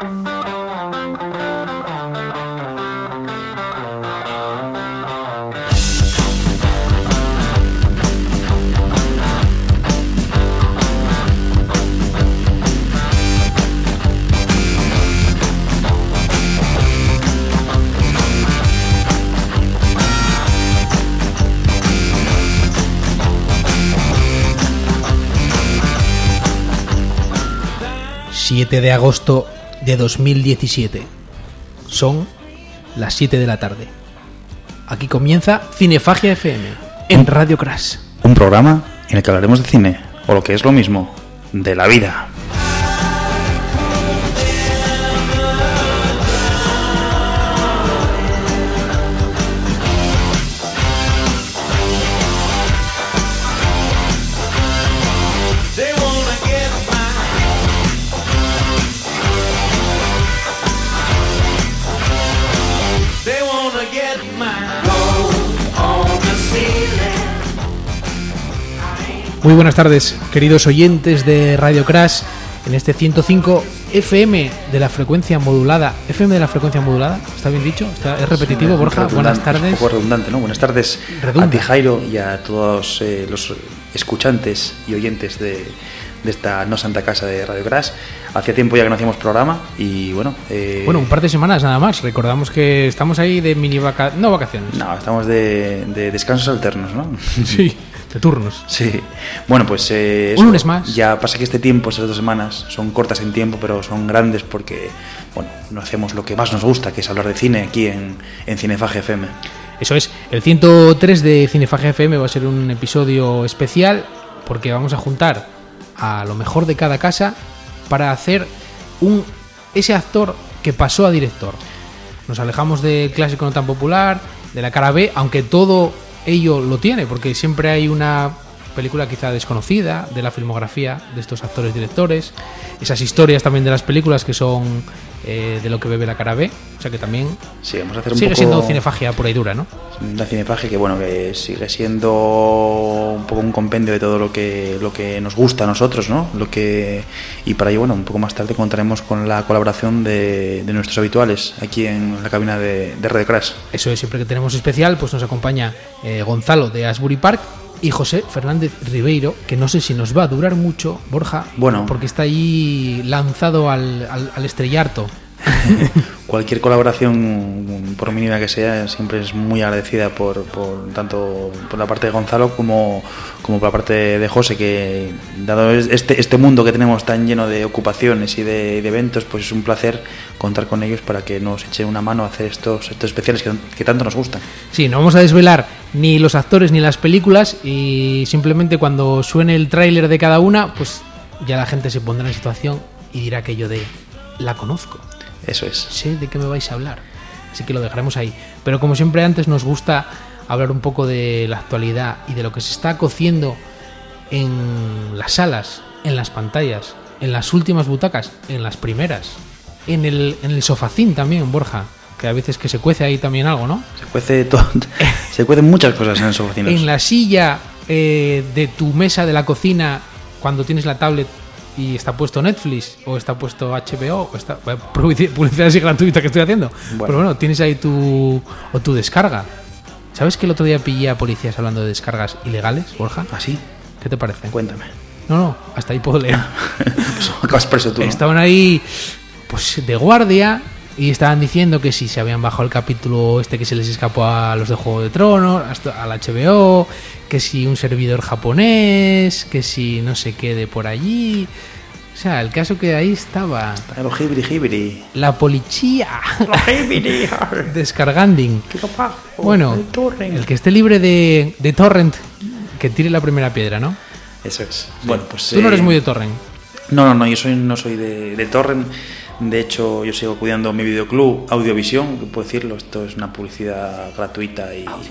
...7 de agosto de 2017... son las 7 de la tarde. Aquí comienza Cinefagia FM en Radio Crash. Un programa en el que hablaremos de cine, o lo que es lo mismo, de la vida. Muy buenas tardes, queridos oyentes de Radio Crash, en este 105 FM de la frecuencia modulada. ¿FM de la frecuencia modulada? ¿Está bien dicho? ¿Es repetitivo, Borja? Buenas tardes. Un poco redundante, ¿no? Buenas tardes a ti, Jairo, y a todos los escuchantes y oyentes de esta no santa casa de Radio Crash. Hacía tiempo ya que no hacíamos programa y bueno... Bueno, un par de semanas nada más. Recordamos que estamos ahí de no vacaciones. No, estamos de descansos alternos, ¿no? Sí, de turnos. Sí. Bueno, pues... un lunes más. Ya pasa que este tiempo, esas 2 semanas, son cortas en tiempo, pero son grandes porque, bueno, no hacemos lo que más nos gusta, que es hablar de cine aquí en Cinefagia FM. Eso es. El 103 de Cinefagia FM va a ser un episodio especial porque vamos a juntar a lo mejor de cada casa para hacer ese actor que pasó a director. Nos alejamos del clásico no tan popular, de la cara B, aunque todo ello lo tiene, porque siempre hay una película quizá desconocida de la filmografía de estos actores directores, esas historias también de las películas que son de lo que bebe la cara B, o sea que también sí, vamos a hacer sigue siendo cinefagia pura y dura, ¿no? Una cinefagia que bueno, que sigue siendo un poco un compendio de todo lo que nos gusta a nosotros, ¿no? Y para ello, bueno, un poco más tarde contaremos con la colaboración de nuestros habituales aquí en la cabina de Radio Crash. Eso es, siempre que tenemos especial, pues nos acompaña Gonzalo de Asbury Park y José Fernández Ribeiro, que no sé si nos va a durar mucho, Borja, bueno, porque está ahí lanzado al estrellarto. Cualquier colaboración, por mínima que sea, siempre es muy agradecida tanto por la parte de Gonzalo como por la parte de José, que dado este mundo que tenemos tan lleno de ocupaciones y de eventos, pues es un placer contar con ellos para que nos echen una mano a hacer estos especiales que tanto nos gustan. Sí, no vamos a desvelar ni los actores ni las películas, y simplemente cuando suene el tráiler de cada una, pues ya la gente se pondrá en situación y dirá aquello de la conozco. Eso es. Sé de qué me vais a hablar, así que lo dejaremos ahí. Pero como siempre antes nos gusta hablar un poco de la actualidad y de lo que se está cociendo en las salas, en las pantallas, en las últimas butacas, en las primeras, en el sofacín también, Borja, que a veces que se cuece ahí también algo, ¿no? Se cuece todo, se cuecen muchas cosas en el sofacín. En la silla de tu mesa de la cocina cuando tienes la tablet y está puesto Netflix o está puesto HBO o está publicidad así gratuita que estoy haciendo. Bueno. Pero bueno, tienes ahí tu descarga. ¿Sabes que el otro día pillé a policías hablando de descargas ilegales, Borja? ¿Ah, sí? ¿Qué te parece? Cuéntame. No, hasta ahí puedo leer. Pues acabas preso tú, ¿no? Estaban ahí pues de guardia y estaban diciendo que si se habían bajado el capítulo que se les escapó a los de Juego de Tronos, hasta al HBO, que si un servidor japonés, que si no sé qué de por allí. O sea, el caso que ahí estaba la policía descargando. Bueno, el que esté libre de torrent, que tire la primera piedra, ¿no? Eso es. Bueno, pues tú no eres muy de torrent. No, yo no soy de torrent. De hecho, yo sigo cuidando mi videoclub Audiovisión, que puedo decirlo, esto es una publicidad gratuita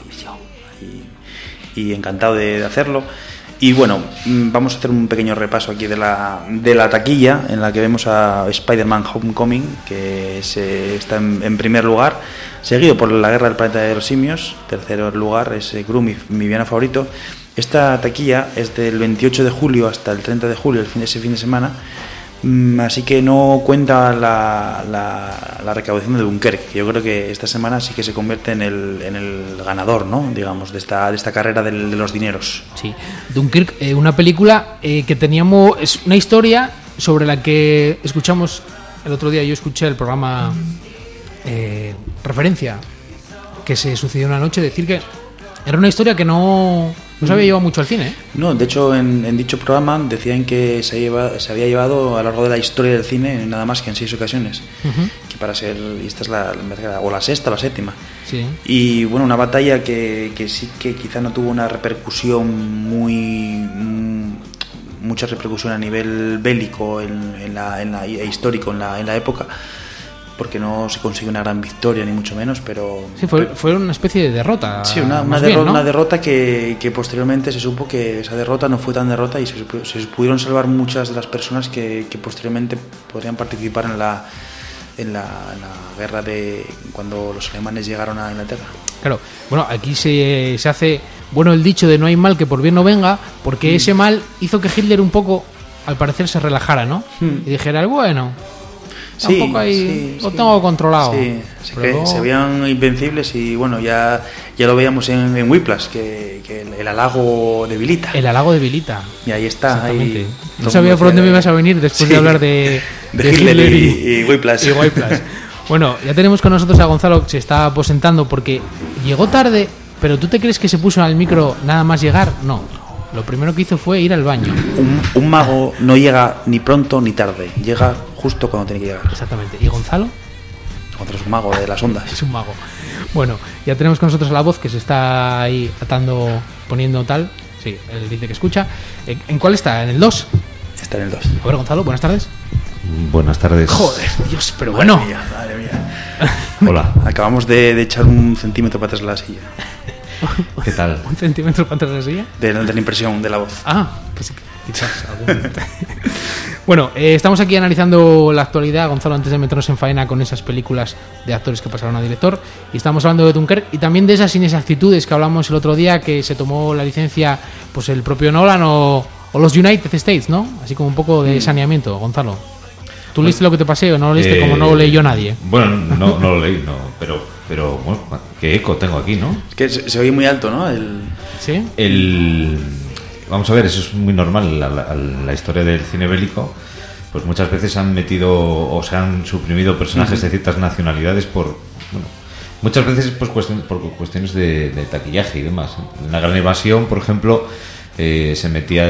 y encantado de hacerlo. Y bueno, vamos a hacer un pequeño repaso aquí de la taquilla, en la que vemos a Spider-Man Homecoming, que está en primer lugar, seguido por La Guerra del Planeta de los Simios. Tercer lugar es Gru, mi villano favorito. Esta taquilla es del 28 de julio hasta el 30 de julio, ese fin de semana. Así que no cuenta la recaudación de Dunkerque, que yo creo que esta semana sí que se convierte en el ganador, ¿no? Digamos, de esta carrera de los dineros. Sí, Dunkirk, una película que teníamos, es una historia sobre la que escuchamos el otro día. Yo escuché el programa referencia que se sucedió una noche, decir que era una historia que no se había llevado mucho al cine, ¿eh? No, de hecho en dicho programa decían que se había llevado a lo largo de la historia del cine nada más que en 6 ocasiones. Que para ser, y esta es la sexta o la séptima. Sí. Y bueno, una batalla que sí que quizá no tuvo una repercusión mucha repercusión a nivel bélico histórico en la época, porque no se consiguió una gran victoria ni mucho menos, pero sí, fue una especie de derrota. Sí, una derrota que posteriormente se supo que esa derrota no fue tan derrota y se pudieron salvar muchas de las personas que posteriormente podrían participar en la guerra de cuando los alemanes llegaron a Inglaterra. Claro, bueno, aquí se hace bueno el dicho de no hay mal que por bien no venga, porque ese mal hizo que Hitler un poco, al parecer, se relajara, ¿no? Y dijera, bueno, tampoco lo tengo controlado. Sí, se veían invencibles y bueno, ya lo veíamos en Whiplash, que el halago debilita. El halago debilita. Y ahí está. Exactamente. Ahí, no sabía por dónde me ibas a venir después de hablar de Hitler y Whiplash. Y Whiplash. Bueno, ya tenemos con nosotros a Gonzalo, que se está aposentando porque llegó tarde, pero ¿tú te crees que se puso al micro nada más llegar? No. Lo primero que hizo fue ir al baño. Un mago no llega ni pronto ni tarde, llega justo cuando tiene que llegar. Exactamente. ¿Y Gonzalo? Gonzalo es un mago de las ondas. Es un mago. Bueno, ya tenemos con nosotros a la voz que se está ahí atando, poniendo tal. Sí, él dice que escucha. ¿En cuál está? ¿En el 2? Está en el 2. A ver, Gonzalo, buenas tardes. Buenas tardes. Joder, Dios, pero bueno. Madre mía. Hola. Acabamos de echar 1 centímetro para atrás de la silla. ¿Qué tal? 1 centímetro para atrás de la silla. De la impresión de la voz. Pues quizás algún... Bueno, estamos aquí analizando la actualidad, Gonzalo, antes de meternos en faena con esas películas de actores que pasaron a director, y estamos hablando de Dunkerque y también de esas inexactitudes que hablamos el otro día, que se tomó la licencia pues el propio Nolan o los United States, ¿no? Así como un poco de saneamiento. Gonzalo, ¿tú leíste lo que te pasé o no lo leíste como no lo leyó nadie? Bueno, no lo leí, no, pero bueno, qué eco tengo aquí, ¿no? Es que se oye muy alto, ¿no? ¿Sí? Vamos a ver, eso es muy normal. La historia del cine bélico, pues muchas veces han metido o se han suprimido personajes de ciertas nacionalidades muchas veces pues por cuestiones de taquillaje y demás. En La Gran Evasión, por ejemplo, se metía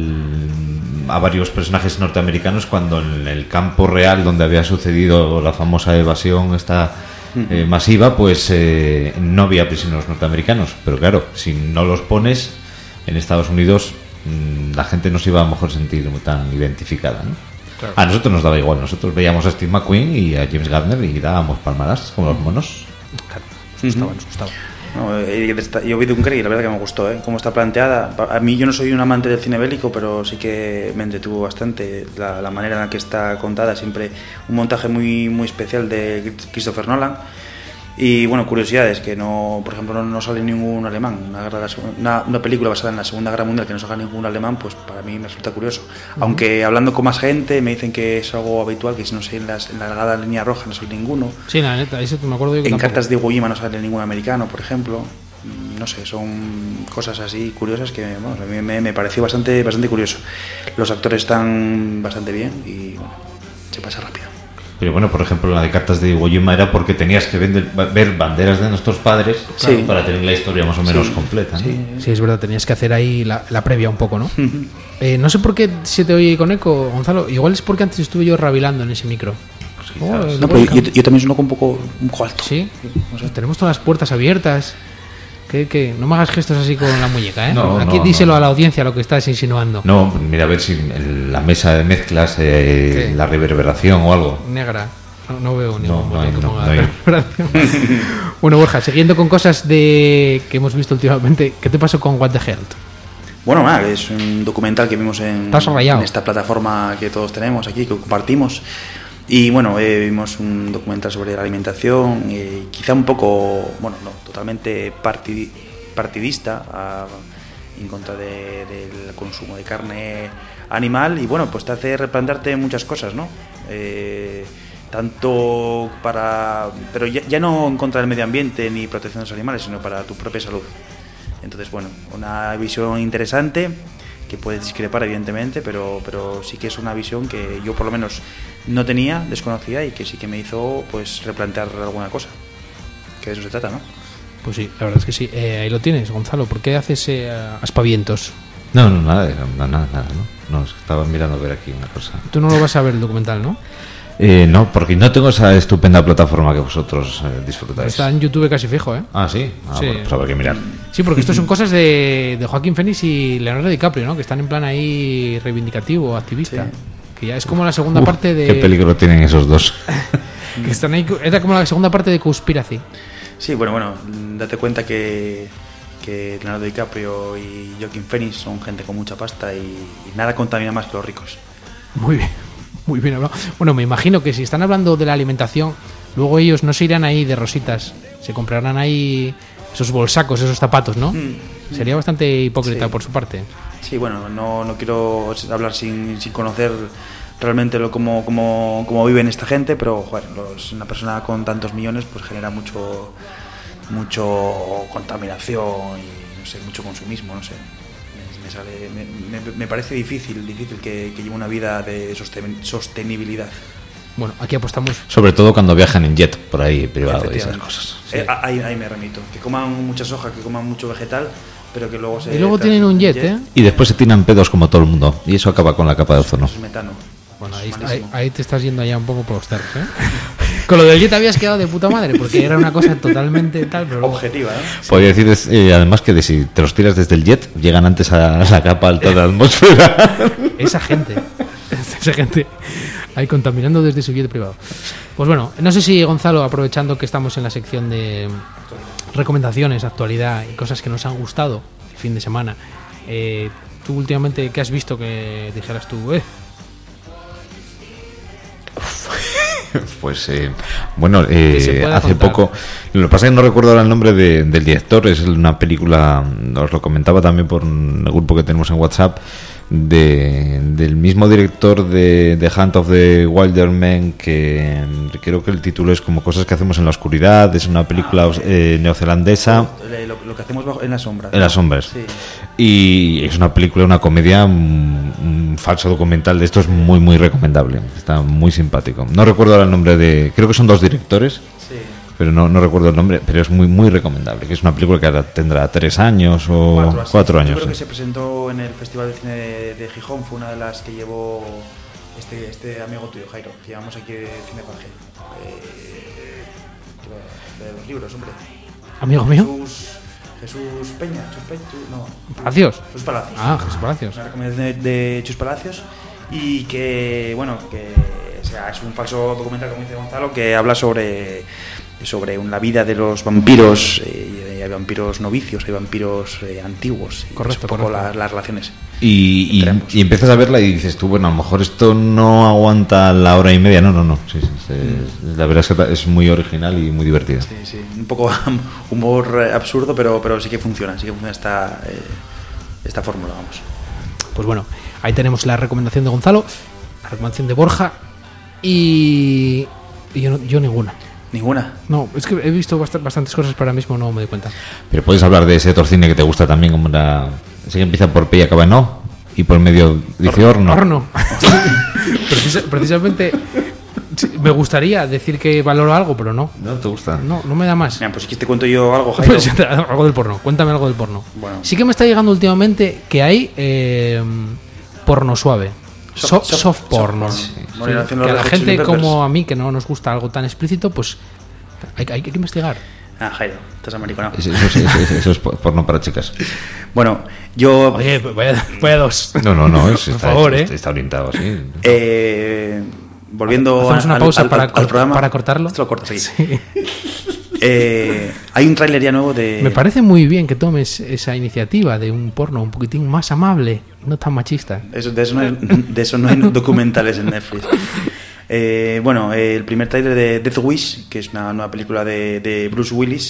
a varios personajes norteamericanos cuando en el campo real donde había sucedido la famosa evasión masiva, pues no había prisioneros norteamericanos. Pero claro, si no los pones en Estados Unidos, la gente no se iba a lo mejor sentir tan identificada, ¿no? Claro. A nosotros nos daba igual, nosotros veíamos a Steve McQueen y a James Garner y dábamos palmadas como los monos. Claro, nos gustaba. No, yo vi Dunkerque y la verdad que me gustó, cómo está planteada. A mí, yo no soy un amante del cine bélico, pero sí que me entretuvo bastante la manera en la que está contada. Siempre un montaje muy, muy especial de Christopher Nolan. Y bueno, curiosidades, que no, por ejemplo, no sale ningún alemán. Una película basada en la Segunda Guerra Mundial que no salga ningún alemán, pues para mí me resulta curioso. Aunque hablando con más gente me dicen que es algo habitual, que si no sé, en la largada línea roja no sale ninguno. Sí, la neta, eso me acuerdo yo que en tampoco. Cartas de Iwo Jima no sale ningún americano, por ejemplo. No sé, son cosas así curiosas que bueno, a mí me pareció bastante curioso. Los actores están bastante bien y bueno, se pasa rápido. Pero bueno, por ejemplo, la de Cartas de Iwo Jima era porque tenías que ver banderas de nuestros padres para tener la historia más o menos completa, ¿no? Sí, es verdad, tenías que hacer ahí la previa un poco, ¿no? No sé por qué se te oye con eco, Gonzalo. Igual es porque antes estuve yo rabilando en ese micro. No, pero yo también sueno un poco alto. Sí, no sé. Tenemos todas las puertas abiertas. Que no me hagas gestos así con la muñeca, ¿eh? No, aquí díselo a la audiencia lo que estás insinuando. No, mira a ver si la mesa de mezclas, la reverberación o algo. Negra. No veo ningún no hay. reverberación. Bueno, Borja, siguiendo con cosas que hemos visto últimamente, ¿qué te pasó con What the Health? Bueno, nada, es un documental que vimos en esta plataforma que todos tenemos aquí, que compartimos. Y bueno, vimos un documental sobre la alimentación, quizá un poco, bueno, no, totalmente partidista, en contra del consumo de carne animal, y bueno, pues te hace replantearte muchas cosas, ¿no? Tanto pero ya no en contra del medio ambiente ni protección de los animales, sino para tu propia salud. Entonces, bueno, una visión interesante, que puedes discrepar evidentemente, pero sí que es una visión que yo por lo menos no tenía, desconocida, y que sí que me hizo pues replantear alguna cosa, que de eso se trata, ¿no? Pues sí, la verdad es que sí. Ahí lo tienes, Gonzalo. ¿Por qué haces aspavientos? No, nada, no, estaba mirando a ver aquí una cosa. Tú no lo vas a ver el documental, ¿no? No, porque no tengo esa estupenda plataforma que vosotros disfrutáis. Está en YouTube casi fijo, ¿eh? Ah, sí. Sí. Bueno, pues habrá que mirar. Sí, porque esto son cosas de Joaquín Phoenix y Leonardo DiCaprio, ¿no? Que están en plan ahí reivindicativo, activista. Sí. Que ya es como la segunda parte de... Qué peligro tienen esos dos. Que están ahí, era como la segunda parte de Conspiracy. Sí, bueno, date cuenta que Leonardo DiCaprio y Joaquin Phoenix son gente con mucha pasta y nada contamina más que los ricos. Muy bien hablado. Bueno, me imagino que si están hablando de la alimentación, luego ellos no se irán ahí de rositas, se comprarán ahí esos bolsacos, esos zapatos, ¿no? Sería bastante hipócrita por su parte. Sí, bueno, no quiero hablar sin conocer realmente cómo viven esta gente, pero joder, una persona con tantos millones pues genera mucho contaminación y no sé, mucho consumismo, no sé. Me parece difícil que lleve una vida de sostenibilidad. Bueno, aquí apostamos. Sobre todo cuando viajan en jet por ahí privado y esas cosas. Sí. Ahí me remito. Que coman mucha soja, que coman mucho vegetal, pero que luego y luego tienen un jet, ¿eh? Y después se tiran pedos como todo el mundo. Y eso acaba con la capa de ozono. Eso es metano. Bueno, ahí te estás yendo allá un poco por los cerros, ¿eh? Con lo del jet habías quedado de puta madre, porque era una cosa totalmente tal, pero luego... objetiva, ¿eh? Podría decir además que si te los tiras desde el jet, llegan antes a la capa alta de la atmósfera. Esa gente ahí contaminando desde su jet privado. Pues bueno, no sé si Gonzalo, aprovechando que estamos en la sección de recomendaciones, actualidad y cosas que nos han gustado el fin de semana, tú últimamente, ¿qué has visto que dijeras tú, Pues bueno, hace poco, lo que pasa es que no recuerdo ahora el nombre del director, es una película, os lo comentaba también por el grupo que tenemos en WhatsApp, del mismo director de The Hunt of the Wilder Men, que creo que el título es como Cosas que hacemos en la oscuridad. Es una película neozelandesa. Lo que hacemos en las sombras. En las sombras. Sí. Y es una película, una comedia, un falso documental de esto, es muy muy recomendable. Está muy simpático. No recuerdo ahora el nombre creo que son dos directores. Sí. Pero no recuerdo el nombre, pero es muy muy recomendable, que es una película que ahora tendrá 3 años o 4 años. Yo creo que se presentó en el Festival de Cine de Gijón, fue una de las que llevó este amigo tuyo, Jairo, que llevamos aquí de Cine Pangel, de los libros, hombre. ¿Amigo mío? Jesús Peña, no. ¿Palacios? Jesús Palacios. Ah, Jesús Palacios. Una recomendación de Jesús Palacios, y que, bueno, o sea, es un falso documental, como dice Gonzalo, que habla sobre la vida de los vampiros. Hay vampiros novicios, hay vampiros antiguos. Correcto, un poco las relaciones. Y empiezas a verla y dices tú, bueno, a lo mejor esto no aguanta la hora y media. No. Sí, la verdad es que es muy original y muy divertida. Sí. Un poco humor absurdo, pero sí que funciona esta fórmula, vamos. Pues bueno, ahí tenemos la recomendación de Gonzalo, la recomendación de Borja y yo ninguna. ¿Ninguna? No, es que he visto bastantes cosas, pero ahora mismo no me doy cuenta. Pero puedes hablar de ese otro cine que te gusta también, como ese que empieza por P y acaba en O, y por medio dice horno. Horno. Precisamente me gustaría decir que valoro algo, pero no. ¿No te gusta? No me da más. Mira, pues si te cuento yo algo, Jairo. Pues, algo del porno, cuéntame algo del porno. Bueno. Sí que me está llegando últimamente que hay porno suave. Soft porno. Sí. Que a la gente como a mí, que no nos gusta algo tan explícito, pues hay que investigar. Jairo, estás americano. Eso es porno para chicas. Bueno, yo... Oye, vaya dos. No, por favor, está orientado así. Volviendo ¿hacemos una pausa al programa, para cortarlo? Esto lo cortas aquí. Sí. Hay un tráiler ya nuevo de... Me parece muy bien que tomes esa iniciativa de un porno un poquitín más amable, no tan machista. De eso no hay documentales en Netflix. Bueno, el primer tráiler de Death Wish, que es una nueva película de Bruce Willis,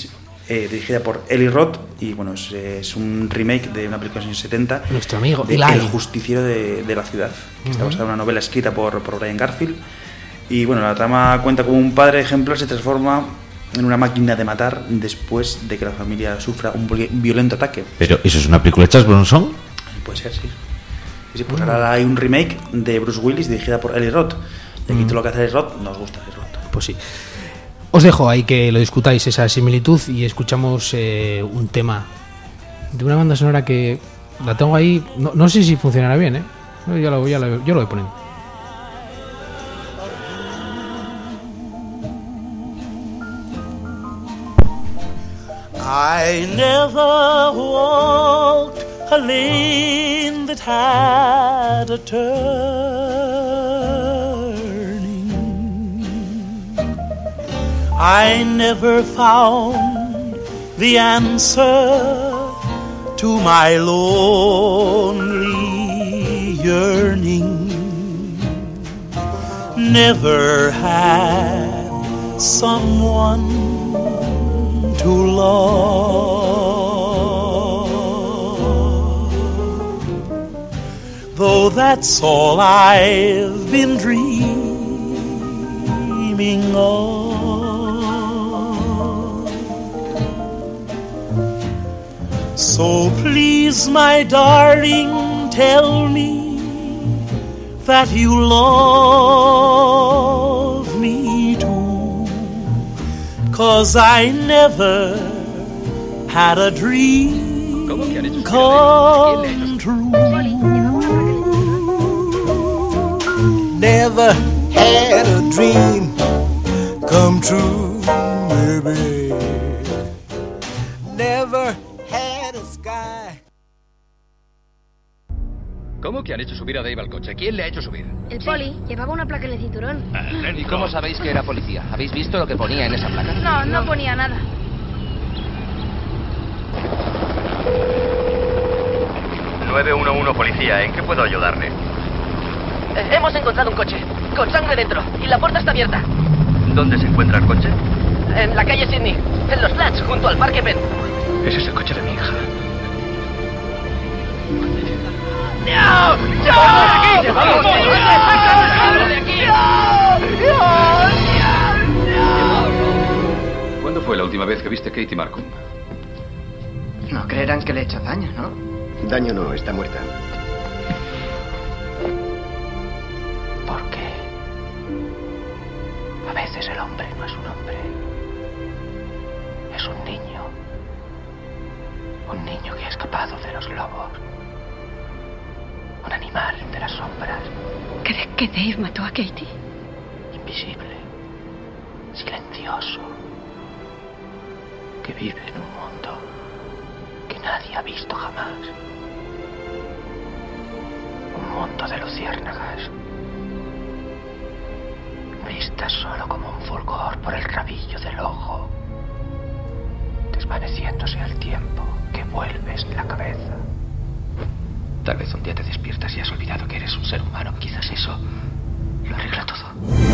dirigida por Eli Roth, y bueno, es un remake de una película de los años 70, nuestro amigo de Eli. El justiciero de la ciudad, que está basada en una novela escrita por Brian Garfield. Y bueno, la trama cuenta como un padre ejemplar se transforma en una máquina de matar después de que la familia sufra un violento ataque. Pero ¿eso es una película de Charles Bronson? Puede ser, sí. Sí, pues ahora hay un remake de Bruce Willis dirigida por Eli Roth. Y aquí todo lo que hace Eli Roth nos gusta Eli Roth. Pues sí. Os dejo ahí que lo discutáis, esa similitud, y escuchamos un tema de una banda sonora que la tengo ahí. No sé si funcionará bien, ¿eh? Yo lo voy poniendo. I never walked a lane that had a turning. I never found the answer to my lonely yearning. Never had someone to love, though that's all I've been dreaming of. So please, my darling, tell me that you love me too, 'cause I never had a dream come true. Never had a dream come true, baby. Never had a sky. ¿Cómo que han hecho subir a Dave al coche? ¿Quién le ha hecho subir? El poli llevaba una placa en el cinturón. ¿Y cómo sabéis que era policía? ¿Habéis visto lo que ponía en esa placa? No ponía nada. 911 policía, ¿en qué puedo ayudarle? Hemos encontrado un coche, con sangre dentro, y la puerta está abierta. ¿Dónde se encuentra el coche? En la calle Sydney, en los flats, junto al Parque Penn. Ese es el coche de mi hija. ¡No! ¡No! ¡Vamos! ¡Sácalo de aquí! ¡No! ¿Cuándo fue la última vez que viste a Katie Markham? No creerán que le he hecho daño, ¿no? Daño no, está muerta. ¿Por qué? A veces el hombre no es un hombre. Es un niño. Un niño que ha escapado de los lobos. Un animal de las sombras. ¿Crees que Dave mató a Katie? Invisible. Silencioso. Que vive en un mundo que nadie ha visto jamás. Un mundo de luciérnagas. Vistas solo como un fulgor por el rabillo del ojo. Desvaneciéndose al tiempo que vuelves la cabeza. Tal vez un día te despiertas y has olvidado que eres un ser humano. Quizás eso lo arregla todo.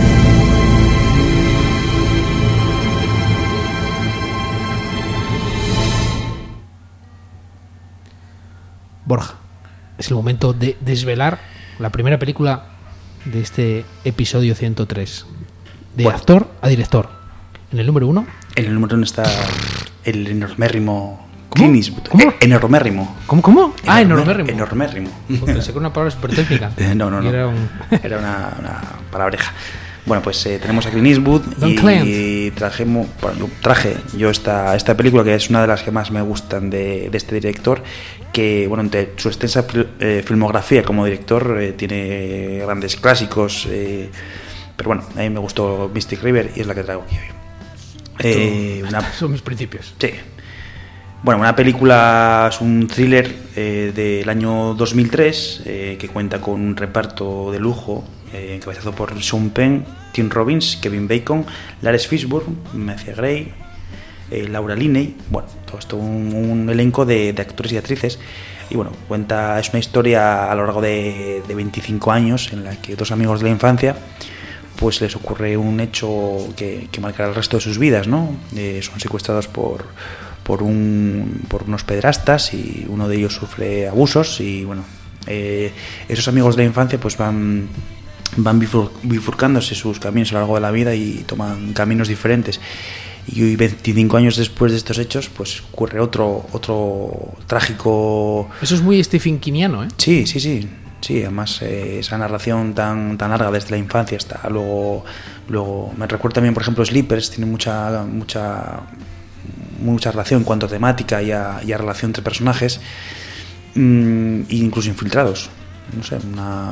Borja, es el momento de desvelar la primera película de este episodio 103. De actor a director. En el número 1. En el número 1 está el enormérrimo Clint Eastwood. ¿Cómo? Enormérrimo. ¿Cómo? Enormérrimo. Enormérrimo. Pensé que era una palabra súper técnica. No. Era una palabreja. Bueno, pues tenemos a Clint Eastwood y traje yo esta película, que es una de las que más me gustan de este director, que bueno, entre su extensa filmografía como director tiene grandes clásicos, pero bueno, a mí me gustó Mystic River y es la que traigo aquí hoy. Son mis principios. Sí. Bueno, una película, es un thriller del año 2003 que cuenta con un reparto de lujo encabezado por Sean Penn, Tim Robbins, Kevin Bacon, Lawrence Fishburne, Matthew Gray, Laura Linney. Bueno, todo esto un elenco de actores y actrices. Y bueno, es una historia a lo largo de 25 años en la que dos amigos de la infancia pues les ocurre un hecho que marcará el resto de sus vidas, ¿no? Son secuestrados por unos pederastas y uno de ellos sufre abusos y bueno, esos amigos de la infancia pues van bifurcándose sus caminos a lo largo de la vida y toman caminos diferentes. Y hoy, 25 años después de estos hechos, pues ocurre otro trágico... Eso es muy Stephen Kingiano, ¿eh? Sí, además esa narración tan larga desde la infancia hasta luego me recuerdo también, por ejemplo, Sleepers tiene mucha relación en cuanto a temática y a relación entre personajes, e incluso Infiltrados. No sé,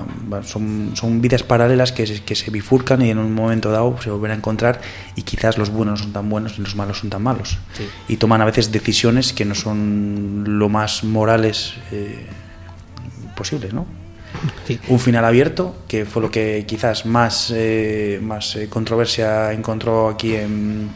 son vidas paralelas que se bifurcan y en un momento dado se vuelven a encontrar y quizás los buenos no son tan buenos y los malos son tan malos. Sí. Y toman a veces decisiones que no son lo más morales posibles, ¿no? Sí. Un final abierto, que fue lo que quizás más controversia encontró aquí en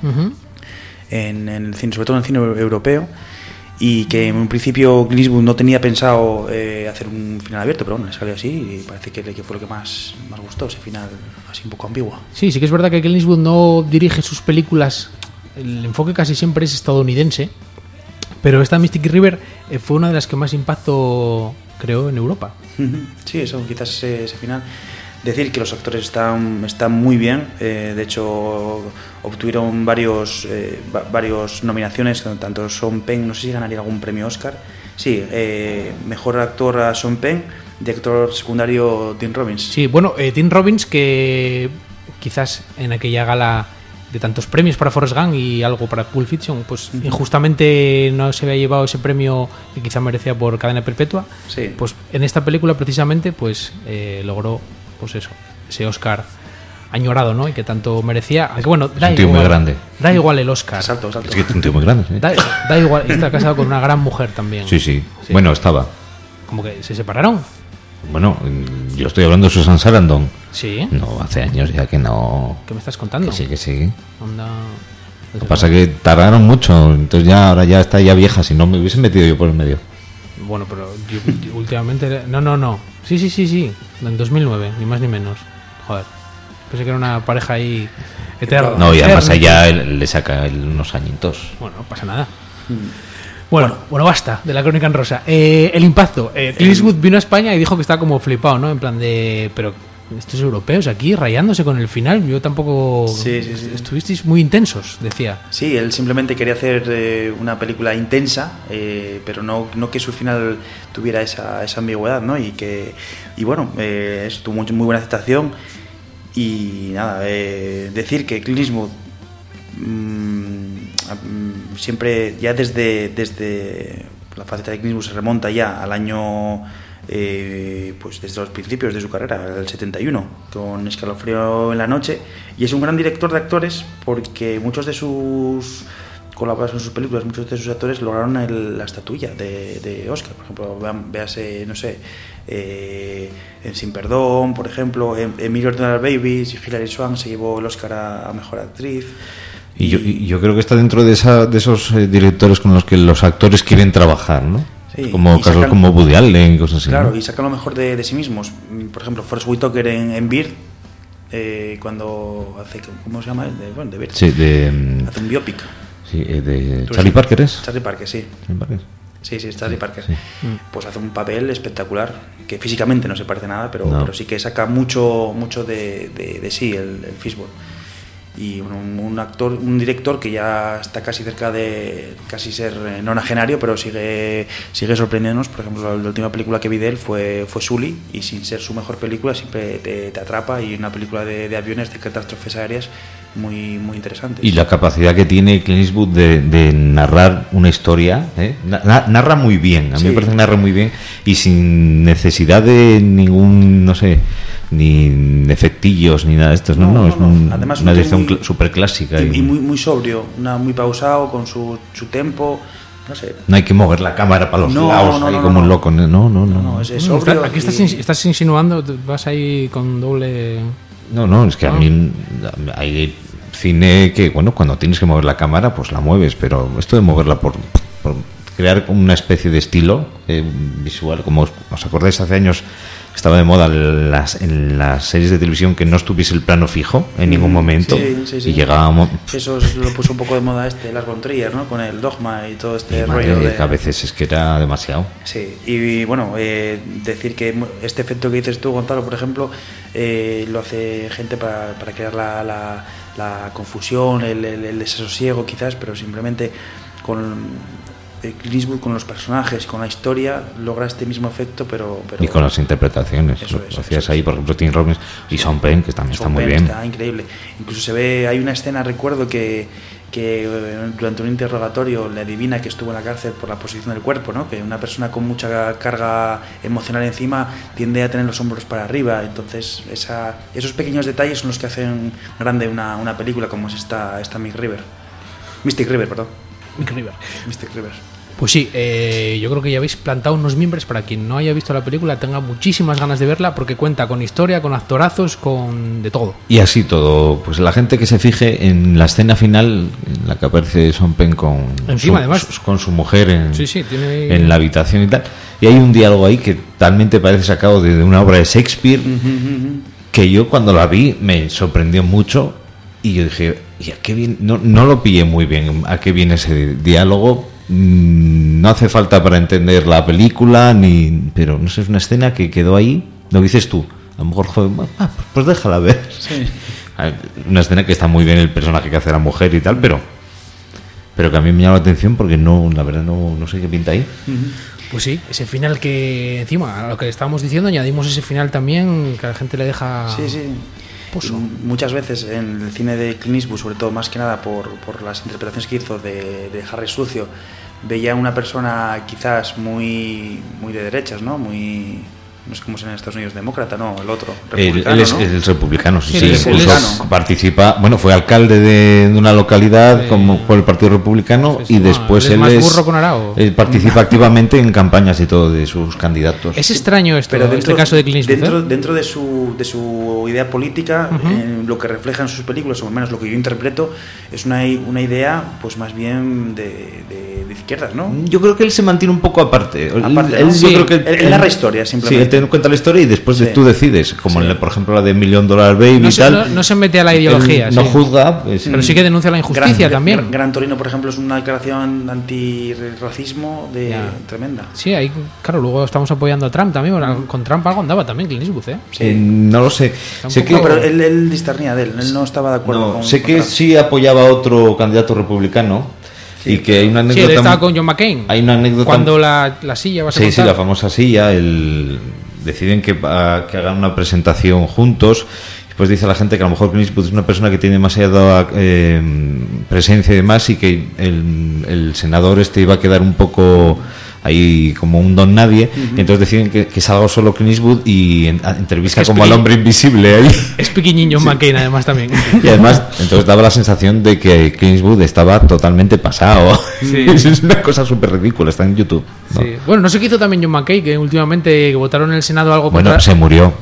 el cine, sobre todo en el cine europeo, y que en un principio Clint Eastwood no tenía pensado hacer un final abierto, pero bueno, le salió así y parece que fue lo que más gustó, ese final así un poco ambiguo. Sí que es verdad que Clint Eastwood no dirige sus películas, el enfoque casi siempre es estadounidense, pero esta Mystic River fue una de las que más impacto creó en Europa. Sí, eso, quizás ese final. Decir que los actores están muy bien, de hecho obtuvieron varios nominaciones, tanto Sean Penn, no sé si ganaría algún premio Oscar, sí, mejor actor a Sean Penn, director secundario Tim Robbins. Sí, bueno, Tim Robbins, que quizás en aquella gala de tantos premios para Forrest Gump y algo para Pulp Fiction, pues injustamente no se había llevado ese premio que quizá merecía por Cadena Perpetua, sí. Pues en esta película precisamente pues logró pues eso, ese Oscar añorado, ¿no? Y que tanto merecía. Aunque bueno, es un tío muy grande. Da igual el Oscar. Exacto. Es que es un tío muy grande, ¿sí? Da igual, está casado con una gran mujer también. Sí. Bueno, estaba. ¿Cómo que se separaron? Bueno, yo estoy hablando de Susan Sarandon. Sí. No, hace años ya que no. ¿Qué me estás contando? Que sí. Onda. Lo que pasa es que tardaron mucho, entonces ahora ya está ya vieja, si no me hubiesen metido yo por el medio. Bueno, pero yo últimamente... No. Sí. En 2009, ni más ni menos. Joder. Pensé que era una pareja ahí eterna. No, y además allá le saca unos añitos. Bueno, no pasa nada. Bueno, basta de la crónica en rosa. El impacto. Clint Eastwood vino a España y dijo que estaba como flipado, ¿no? En plan de... Pero estos europeos aquí rayándose con el final. Yo tampoco... Sí. Estuvisteis muy intensos, decía. Sí, él simplemente quería hacer una película intensa, pero no que su final tuviera esa ambigüedad, ¿no? Y bueno, tuvo muy buena aceptación. Y nada, decir que Clint Eastwood siempre, ya desde la faceta de Clint Eastwood se remonta ya al año... pues desde los principios de su carrera, el 71, con Escalofrío en la noche, y es un gran director de actores porque muchos de sus colaboradores en sus películas, muchos de sus actores lograron la estatuilla de Oscar. Por ejemplo, véase, no sé, en Sin Perdón, por ejemplo, en Million Dollar Babies, y Hilary Swank se llevó el Oscar a Mejor Actriz. Y yo creo que está dentro de esos directores con los que los actores quieren trabajar, ¿no? Sí, como casos como Woody Allen, cosas así. Claro, ¿no? y sacan lo mejor de sí mismos. Por ejemplo, Forest Whitaker en Bird, cuando hace... ¿Cómo se llama? De Bird. Sí, hace un biopic. Sí, de Charlie Parker, ¿es? Charlie Parker, sí. Sí, Charlie Parker. Sí. Pues hace un papel espectacular, que físicamente no se parece nada, pero sí que saca mucho de sí el Fishburne. Y un director que ya está casi cerca de ser nonagenario, pero sigue sorprendiéndonos. Por ejemplo, la última película que vi de él fue Sully, y sin ser su mejor película siempre te atrapa, y una película de aviones, de catástrofes aéreas muy interesante. Y la capacidad que tiene Clint Eastwood de narrar una historia, narra muy bien, a mí me parece que narra muy bien y sin necesidad de ningún, no sé, ni efectillos ni nada de estos, no. Es además, una dirección súper clásica y muy sobrio, muy pausado, con su tempo. No sé. No hay que mover la cámara para los lados como un loco. No. Es sobrio. Aquí estás insinuando, vas ahí con doble... No, es que a mí hay cine que, bueno, cuando tienes que mover la cámara, pues la mueves, pero esto de moverla por crear una especie de estilo visual. Como os acordáis, hace años estaba de moda en las series de televisión que no estuviese el plano fijo en ningún momento. Sí. Y llegábamos... Eso lo puso un poco de moda Lars von Trier, ¿no? Con el Dogma y todo este rollo que a veces es que era demasiado. Sí, y bueno, decir que este efecto que dices tú, Gonzalo, por ejemplo, lo hace gente para crear la confusión, el desasosiego quizás, pero simplemente con Clint Eastwood, con los personajes, con la historia, logra este mismo efecto, pero y con las interpretaciones. Eso hacías ahí, por ejemplo, Tim Robbins y Sean Penn, que también está muy bien. Está increíble. Incluso se ve, hay una escena, recuerdo, que durante un interrogatorio le adivina que estuvo en la cárcel por la posición del cuerpo, ¿no? Que una persona con mucha carga emocional encima tiende a tener los hombros para arriba. Entonces esos pequeños detalles son los que hacen grande una película como es esta Mystic River. Pues sí, yo creo que ya habéis plantado unos mimbres para quien no haya visto la película, tenga muchísimas ganas de verla, porque cuenta con historia, con actorazos, con de todo. Y así todo, pues la gente que se fije en la escena final en la que aparece Sean Penn con su mujer en la habitación y tal, y hay un diálogo ahí que talmente parece sacado de una obra de Shakespeare, que yo cuando la vi me sorprendió mucho, y yo dije, ¿y a qué viene? No lo pillé muy bien a qué viene ese diálogo. No hace falta para entender la película, pero no sé, es una escena que quedó ahí. Lo dices tú, a lo mejor, joven, pues déjala ver. Sí. Una escena que está muy bien el personaje que hace la mujer y tal, pero que a mí me llama la atención porque la verdad no sé qué pinta ahí. Pues sí, ese final que encima, a lo que estábamos diciendo, añadimos ese final también que a la gente le deja... Sí. Muchas veces en el cine de Clint Eastwood, sobre todo más que nada por las interpretaciones que hizo de Harry Sucio, veía una persona quizás muy de derechas, ¿no? No sé cómo es en Estados Unidos, demócrata, no, el otro, republicano, él es, ¿no? el republicano, sí. Republicano. Participa, fue alcalde de una localidad por el Partido Republicano, y después él participa activamente en campañas y todo de sus candidatos. Es extraño esto, pero este caso de Clint Eastwood. Dentro de su idea política, lo que refleja en sus películas, o al menos lo que yo interpreto, es una idea pues más bien de izquierdas, ¿no? Yo creo que él se mantiene un poco aparte. Yo creo que él narra historia, simplemente. Sí, él te cuenta la historia y después tú decides, como por ejemplo la de $1 Million Baby y tal. No se mete a la ideología. No juzga. Pero sí que denuncia la injusticia también. Gran Torino, por ejemplo, es una declaración antirracismo tremenda. Sí, ahí, claro, luego estamos apoyando a Trump también. Con Trump algo andaba también Clint Eastwood, ¿eh? No lo sé. Pero él discernía de él no estaba de acuerdo con... Sé que sí apoyaba a otro candidato republicano. Y que hay una anécdota. Sí, él estaba con John McCain. Hay una anécdota. Cuando la silla va a ser montada. Sí, la famosa silla. Deciden que hagan una presentación juntos. Después dice la gente que a lo mejor Clint Eastwood es una persona que tiene demasiada presencia y demás, y que el senador iba a quedar un poco ahí como un don nadie. Y entonces deciden que salga solo Clint Eastwood y entrevista como al hombre invisible ahí. Es pequeñiño McCain además también. Y además entonces daba la sensación de que Clint Eastwood estaba totalmente pasado. Sí. Es una cosa súper ridícula, está en YouTube, ¿no? Sí. Bueno, no sé qué hizo también John McCain, que últimamente votaron en el Senado algo contra... se murió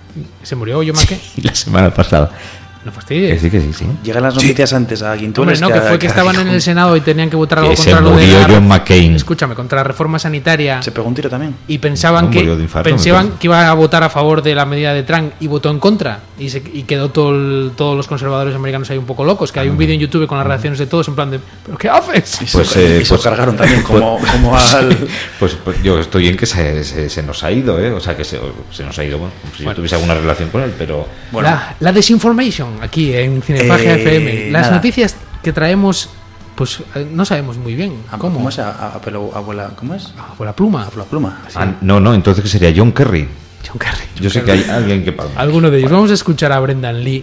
John McCain la semana pasada. No fastidies. Que sí. Llegan las noticias antes a Quintunes. Hombre, no, que estaban en el Senado y tenían que votar algo contra lo de John McCain. Escúchame, contra la reforma sanitaria. Se pegó un tiro también. Y pensaban que iba a votar a favor de la medida de Trump y votó en contra. Y quedó todos los conservadores americanos ahí un poco locos. Que hay un vídeo en YouTube con las reacciones de todos en plan de ¿pero qué haces? Y se cargaron también como al... Pues yo estoy en que se nos ha ido, ¿eh? O sea, que se nos ha ido. Bueno, si yo tuviese alguna relación con él, pero... Bueno. La desinformation aquí en Cinefagia FM. Las noticias que traemos, pues no sabemos muy bien cómo. ¿Cómo es? Abuela, ¿cómo es? Abuela Pluma. Abuela Pluma. Sí. No, entonces ¿qué sería? John Kerry. Yo sé que hay alguien que paga. Alguno de ellos. Vamos a escuchar a Brendan Lee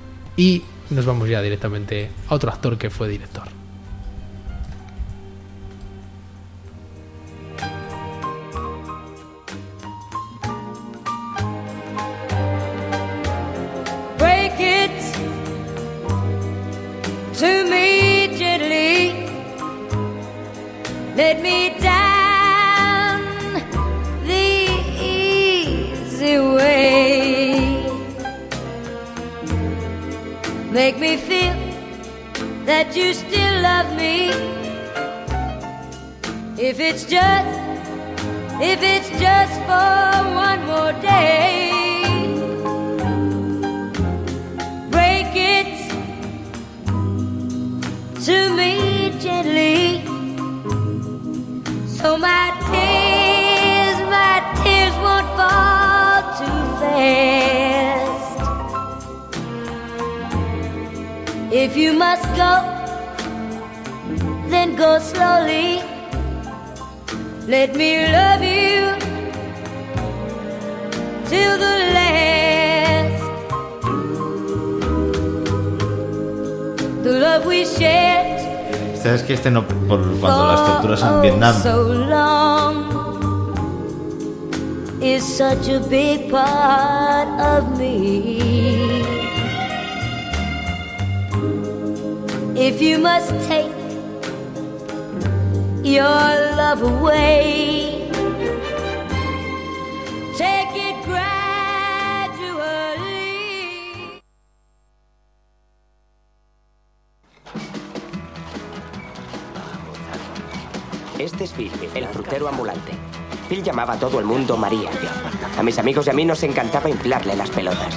y nos vamos ya directamente a otro actor que fue director. To me gently, let me down the easy way. Make me feel that you still love me If it's just for one more day, break it to me gently, so my tears won't fall too fast. If you must go, then go slowly. Let me love you till the last. The love we shared. ¿Sabes que este no, por cuando las torturas en Vietnam? So long is such a big part of me. If you must take your love away, take it gradually. Este es Phil, el frutero ambulante. Phil llamaba a todo el mundo María. A mis amigos y a mí nos encantaba inflarle las pelotas.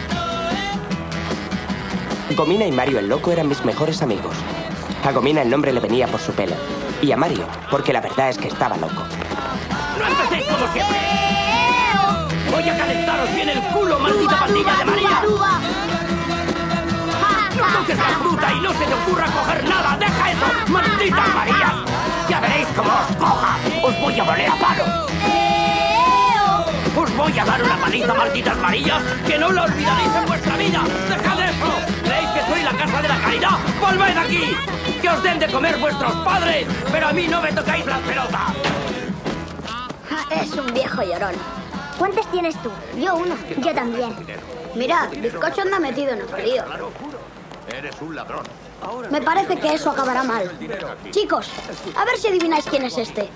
Gomina y Mario el loco eran mis mejores amigos. A Gomina el nombre le venía por su pelo. Y a Mario, porque la verdad es que estaba loco. ¡No empecéis como siempre! ¡Voy a calentaros bien el culo, maldita pandilla de María! ¡No toques la fruta y no se te ocurra coger nada! ¡Deja eso, maldita María! ¡Ya veréis cómo os coja! ¡Os voy a moler a palo! ¡Os voy a dar una paliza, malditas Marías, que no la olvidaréis en vuestra vida! ¡Dejad eso! ¿Creéis que soy la casa de la caridad? ¡Volved aquí! ¡Que os den de comer vuestros padres! ¡Pero a mí no me tocáis las pelotas! Es un viejo llorón. ¿Cuántos tienes tú? Yo uno. Yo también. Mirad, Bizcocho anda metido en un lío. Eres un ladrón. Me parece que eso acabará mal. Chicos, a ver si adivináis quién es este.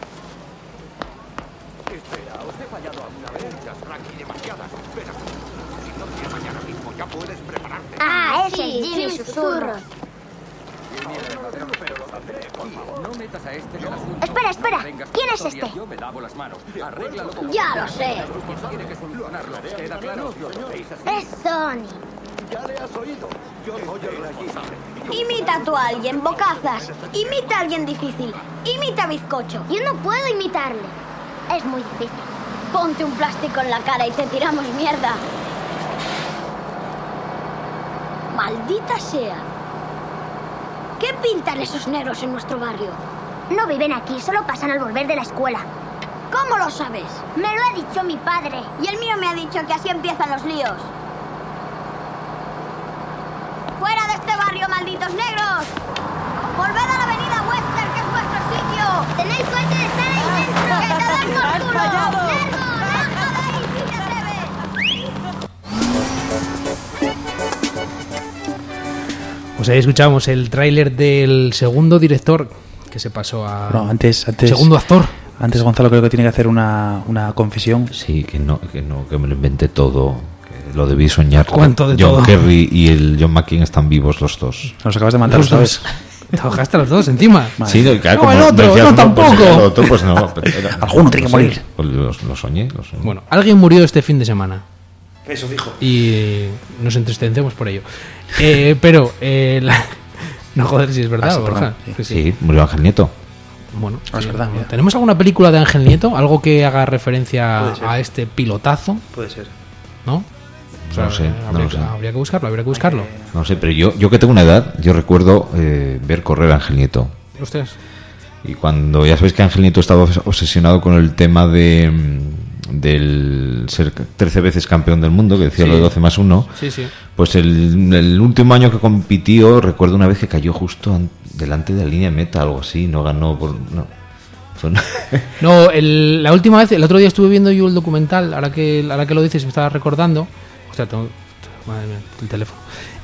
Espera, os he fallado alguna vez. Frankie, demasiadas. Ven aquí. Si no tienes mañana mismo, ya puedes prepararte. Ah, ese es Jimmy Susurro. Espera, espera. ¿Quién es este? Ya lo sé. Es Sony. Ya le has oído. Yo soy el responsable. Imita tú a alguien, bocazas. Imita a alguien difícil. Imita a Bizcocho. Yo no puedo imitarle. Es muy difícil. Ponte un plástico en la cara y te tiramos mierda. Maldita sea. ¿Qué pintan esos negros en nuestro barrio? No viven aquí, solo pasan al volver de la escuela. ¿Cómo lo sabes? Me lo ha dicho mi padre. Y el mío me ha dicho que así empiezan los líos. ¡Fuera de este barrio, malditos negros! ¡Volved a la avenida Western, que es vuestro sitio! ¡Tenéis suerte de estar ahí dentro! ¡Que te den por culo! ¡Nerdo! ¡Deja de ahí si te atreves! Pues ahí escuchamos el tráiler del segundo director que se pasó a... No, antes segundo actor. Antes Gonzalo creo que tiene que hacer una confesión. Sí, que me lo inventé todo. Que lo debí soñar. ¿Cuánto de John todo? Kerry y el John McCain están vivos los dos. Los acabas de matar Los otra dos. vez. Trabajaste a los dos encima. Sí, claro, No, como el otro, me decías no, uno, tampoco. Pues el otro, pues no. Alguno tiene que morir. Pues lo soñé. Bueno, alguien murió este fin de semana. Eso fijo. Y nos entristecemos por ello. No, joder, si es verdad, Ah, sí, Borja. perdón, Sí, murió Ángel Nieto. Bueno, es verdad, mira. ¿tenemos alguna película de Ángel Nieto? ¿Algo que haga referencia a este pilotazo? Puede ser. ¿No? O sea, No sé, no lo sé. Habría que buscarlo. No sé, pero yo que tengo una edad, yo recuerdo ver correr a Ángel Nieto. Ustedes. Y cuando ya sabéis que Ángel Nieto estaba obsesionado con el tema del ser 13 veces campeón del mundo, que decía Sí. lo de 12 más 1, Sí, sí. pues el último año que compitió, recuerdo una vez que cayó justo delante de la línea de meta, algo así, no ganó por... No. No, la última vez, el otro día estuve viendo yo el documental, ahora que lo dices me estaba recordando. Hostia, madre mía, el teléfono.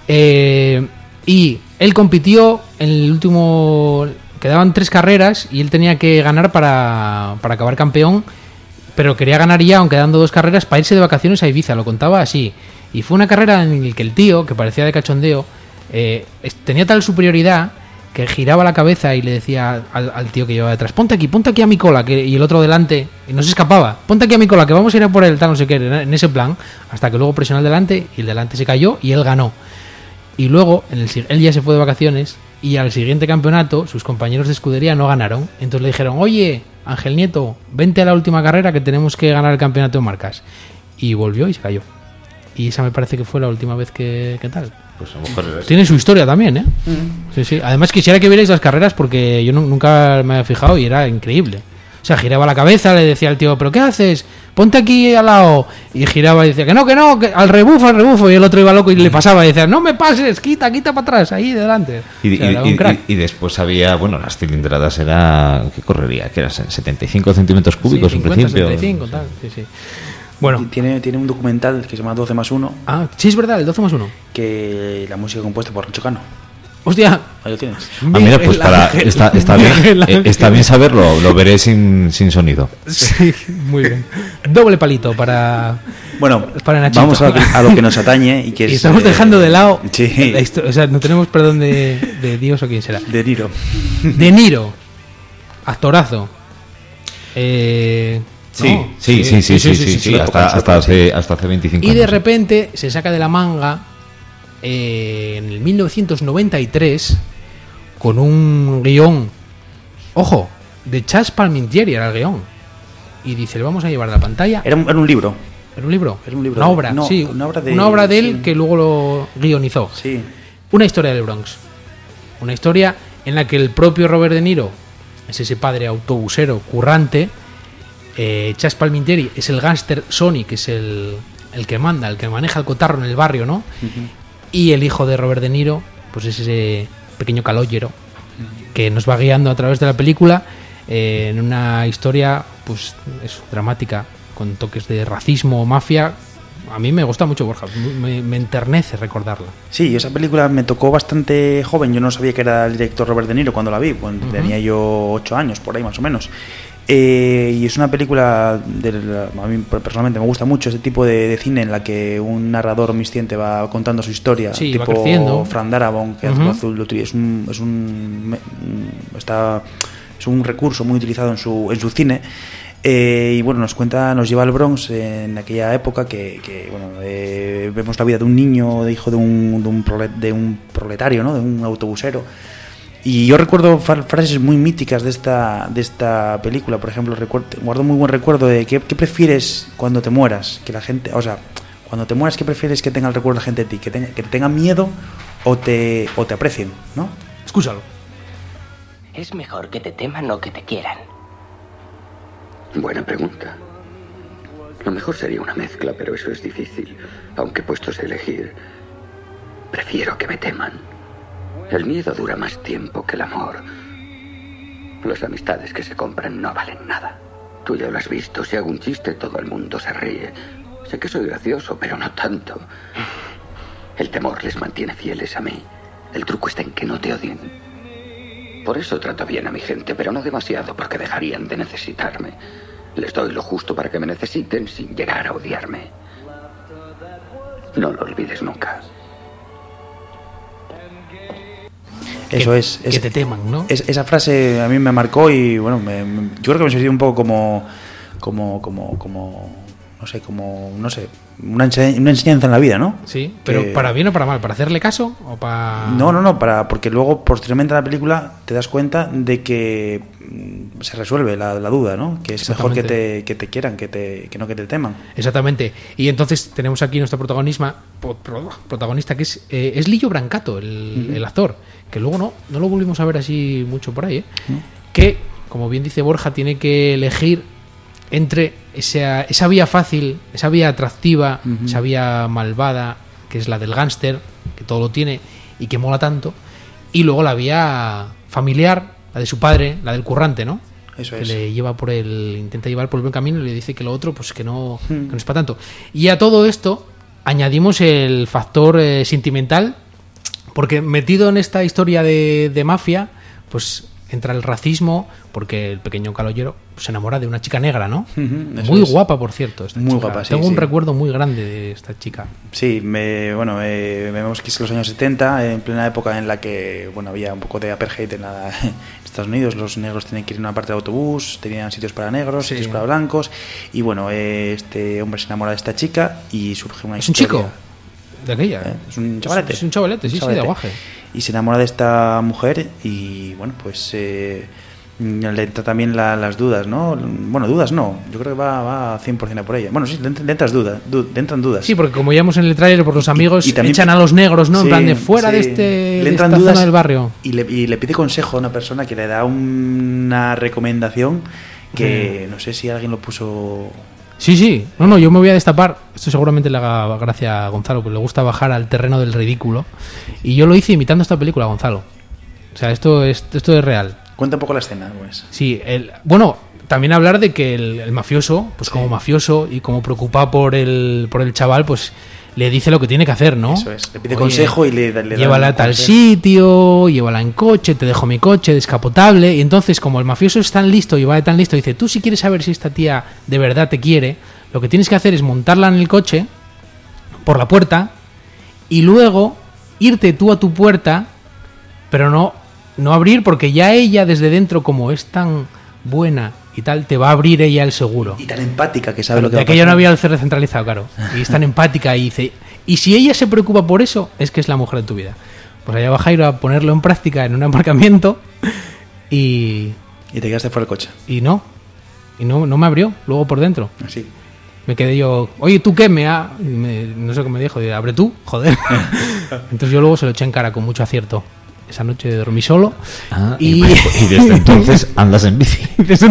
Y él compitió en el último... Quedaban 3 carreras y él tenía que ganar para acabar campeón, pero quería ganar ya, aunque quedando 2 carreras, para irse de vacaciones a Ibiza, lo contaba así. Y fue una carrera en la que el tío, que parecía de cachondeo, tenía tal superioridad que giraba la cabeza y le decía al tío que llevaba detrás, ponte aquí a mi cola, y el otro delante, y no se escapaba, ponte aquí a mi cola, que vamos a ir a por él, tal, no sé qué, en ese plan, hasta que luego presionó al delante, y el delante se cayó, y él ganó. Y luego, él ya se fue de vacaciones, y al siguiente campeonato, sus compañeros de escudería no ganaron, entonces le dijeron, oye, Ángel Nieto, vente a la última carrera que tenemos que ganar el campeonato de marcas. Y volvió y se cayó. Y esa me parece que fue la última vez que tal. Pues a lo mejor tiene su historia también, ¿eh? Sí, sí. Además quisiera que vierais las carreras porque yo nunca me había fijado y era increíble. O sea, giraba la cabeza, le decía al tío, ¿pero qué haces? Ponte aquí al lado. Y giraba y decía, que no, que al rebufo. Y el otro iba loco y le pasaba y decía, no me pases, quita para atrás, ahí delante. Y después había, bueno, las cilindradas era, ¿qué correría? Que eran 75 centímetros cúbicos, sí, 50, en principio. 75, tal, sí, sí. Bueno, tiene un documental que se llama 12+1. Ah, sí, es verdad, el 12+1. Que la música compuesta por Nacho Cano. Hostia, ahí lo tienes. Ah, mira, pues está bien saberlo, lo veré sin sonido. Sí, muy bien. Doble palito para Nachito. Vamos a lo que nos atañe y que es, estamos dejando de lado sí. O sea, no tenemos perdón de Dios o quién será. De Niro. De Niro, actorazo. Sí. Hasta hace 25 años. Y de repente se saca de la manga en el 1993 con un guión, ojo, de Chas Palminteri era el guión. Y dice, le vamos a llevar a la pantalla. Era un libro. ¿Era un libro? Era un libro. Una obra, no, sí. Una obra de él que luego lo guionizó. Sí. Una historia del Bronx. Una historia en la que el propio Robert De Niro es ese padre autobusero, currante. Chas Palminteri es el gángster Sonny, que es el que manda, el que maneja el cotarro en el barrio, ¿no? Uh-huh. Y el hijo de Robert De Niro, pues es ese pequeño calóyero que nos va guiando a través de la película en una historia, pues eso, dramática, con toques de racismo o mafia. A mí me gusta mucho, Borja, me enternece recordarla. Sí, esa película me tocó bastante joven, yo no sabía que era el director Robert De Niro cuando la vi, cuando tenía yo 8 años, por ahí más o menos. Y es una película, a mí personalmente me gusta mucho ese tipo de cine en la que un narrador omnisciente va contando su historia, sí, tipo Frank Darabont, que Azul es un recurso muy utilizado en su cine. Y bueno, nos lleva al Bronx en aquella época que vemos la vida de un niño, hijo de un proletario, ¿no? De un autobusero. Y yo recuerdo frases muy míticas de esta película. Por ejemplo, guardo muy buen recuerdo de ¿qué prefieres cuando te mueras? Que la gente, o sea, cuando te mueras, ¿qué prefieres que tenga el recuerdo de la gente de ti? ¿Que te tengan miedo o te aprecien? ¿No? Escúchalo. Es mejor que te teman o que te quieran. Buena pregunta. Lo mejor sería una mezcla, pero eso es difícil. Aunque puestos a elegir, prefiero que me teman. El miedo dura más tiempo que el amor. Las amistades que se compran no valen nada. Tú ya lo has visto. Si hago un chiste, todo el mundo se ríe. Sé que soy gracioso, pero no tanto. El temor les mantiene fieles a mí. El truco está en que no te odien. Por eso trato bien a mi gente, pero no demasiado, porque dejarían de necesitarme. Les doy lo justo para que me necesiten sin llegar a odiarme. No lo olvides nunca. Eso es que te teman, ¿no? Esa frase a mí me marcó y bueno, yo creo que me sirvió un poco como no sé, una enseñanza en la vida, ¿no? Sí, pero ¿para bien o para mal? ¿Para hacerle caso o para...? No, porque luego posteriormente en la película te das cuenta de que se resuelve la duda, ¿no? Que es mejor que te quieran, que no que te teman. Exactamente. Y entonces tenemos aquí nuestro protagonista que es Lillo Brancato, el actor, que luego no lo volvimos a ver así mucho por ahí, ¿eh? Que, como bien dice Borja, tiene que elegir entre esa vía fácil, esa vía atractiva, esa vía malvada, que es la del gángster, que todo lo tiene y que mola tanto, y luego la vía familiar, la de su padre, la del currante, ¿no? Eso que es. intenta llevar por el buen camino y le dice que lo otro, pues que no es para tanto. Y a todo esto añadimos el factor sentimental, porque metido en esta historia de mafia, pues entra el racismo, porque el pequeño Calogero se enamora de una chica negra, ¿no? Muy guapa, por cierto, esta muy chica. Guapa, sí. Tengo un sí. recuerdo muy grande de esta chica. Sí, vemos que es los años 70, en plena época en la que había un poco de apartheid en Estados Unidos. Los negros tenían que ir en una parte del autobús, tenían sitios para negros, sitios para blancos, y este hombre se enamora de esta chica y surge una historia. ¿Es un chico? De aquella. Es un chavalete. Es un chavalete, sí, de aguaje. Y se enamora de esta mujer y le entra también las dudas, ¿no? Bueno, dudas no, yo creo que va 100% a por ella. Bueno, sí, le entran dudas. Sí, porque como veíamos en el tráiler, por los amigos y también echan a los negros, ¿no? Sí, en plan de fuera de le entran esta dudas zona del barrio. Y le pide consejo a una persona que le da una recomendación que no sé si alguien lo puso... Sí. No, yo me voy a destapar. Esto seguramente le haga gracia a Gonzalo, porque le gusta bajar al terreno del ridículo. Y yo lo hice imitando esta película, Gonzalo. O sea, esto es real. Cuenta un poco la escena, pues. Sí, también hablar de que el mafioso, pues como mafioso y como preocupado por el chaval, pues le dice lo que tiene que hacer, ¿no? Eso es, le pide consejo y le da llévala a tal sitio, llévala en coche, te dejo mi coche descapotable. Y entonces, como el mafioso es tan listo y va de tan listo, dice, tú si quieres saber si esta tía de verdad te quiere, lo que tienes que hacer es montarla en el coche por la puerta y luego irte tú a tu puerta, pero no abrir, porque ya ella desde dentro, como es tan buena y tal, te va a abrir ella el seguro. Y tan empática que sabe lo que va a pasar. De aquella no había el cierre centralizado, claro. Y es tan empática y dice, y si ella se preocupa por eso, es que es la mujer de tu vida. Pues allá va Jairo a ponerlo en práctica en un aparcamiento y te quedaste fuera del coche. Y no me abrió, luego por dentro. Así. Me quedé yo, oye, ¿tú qué no sé qué me dijo, abre tú, joder. Entonces yo luego se lo eché en cara con mucho acierto. Esa noche dormí solo. Y desde entonces andas en bici.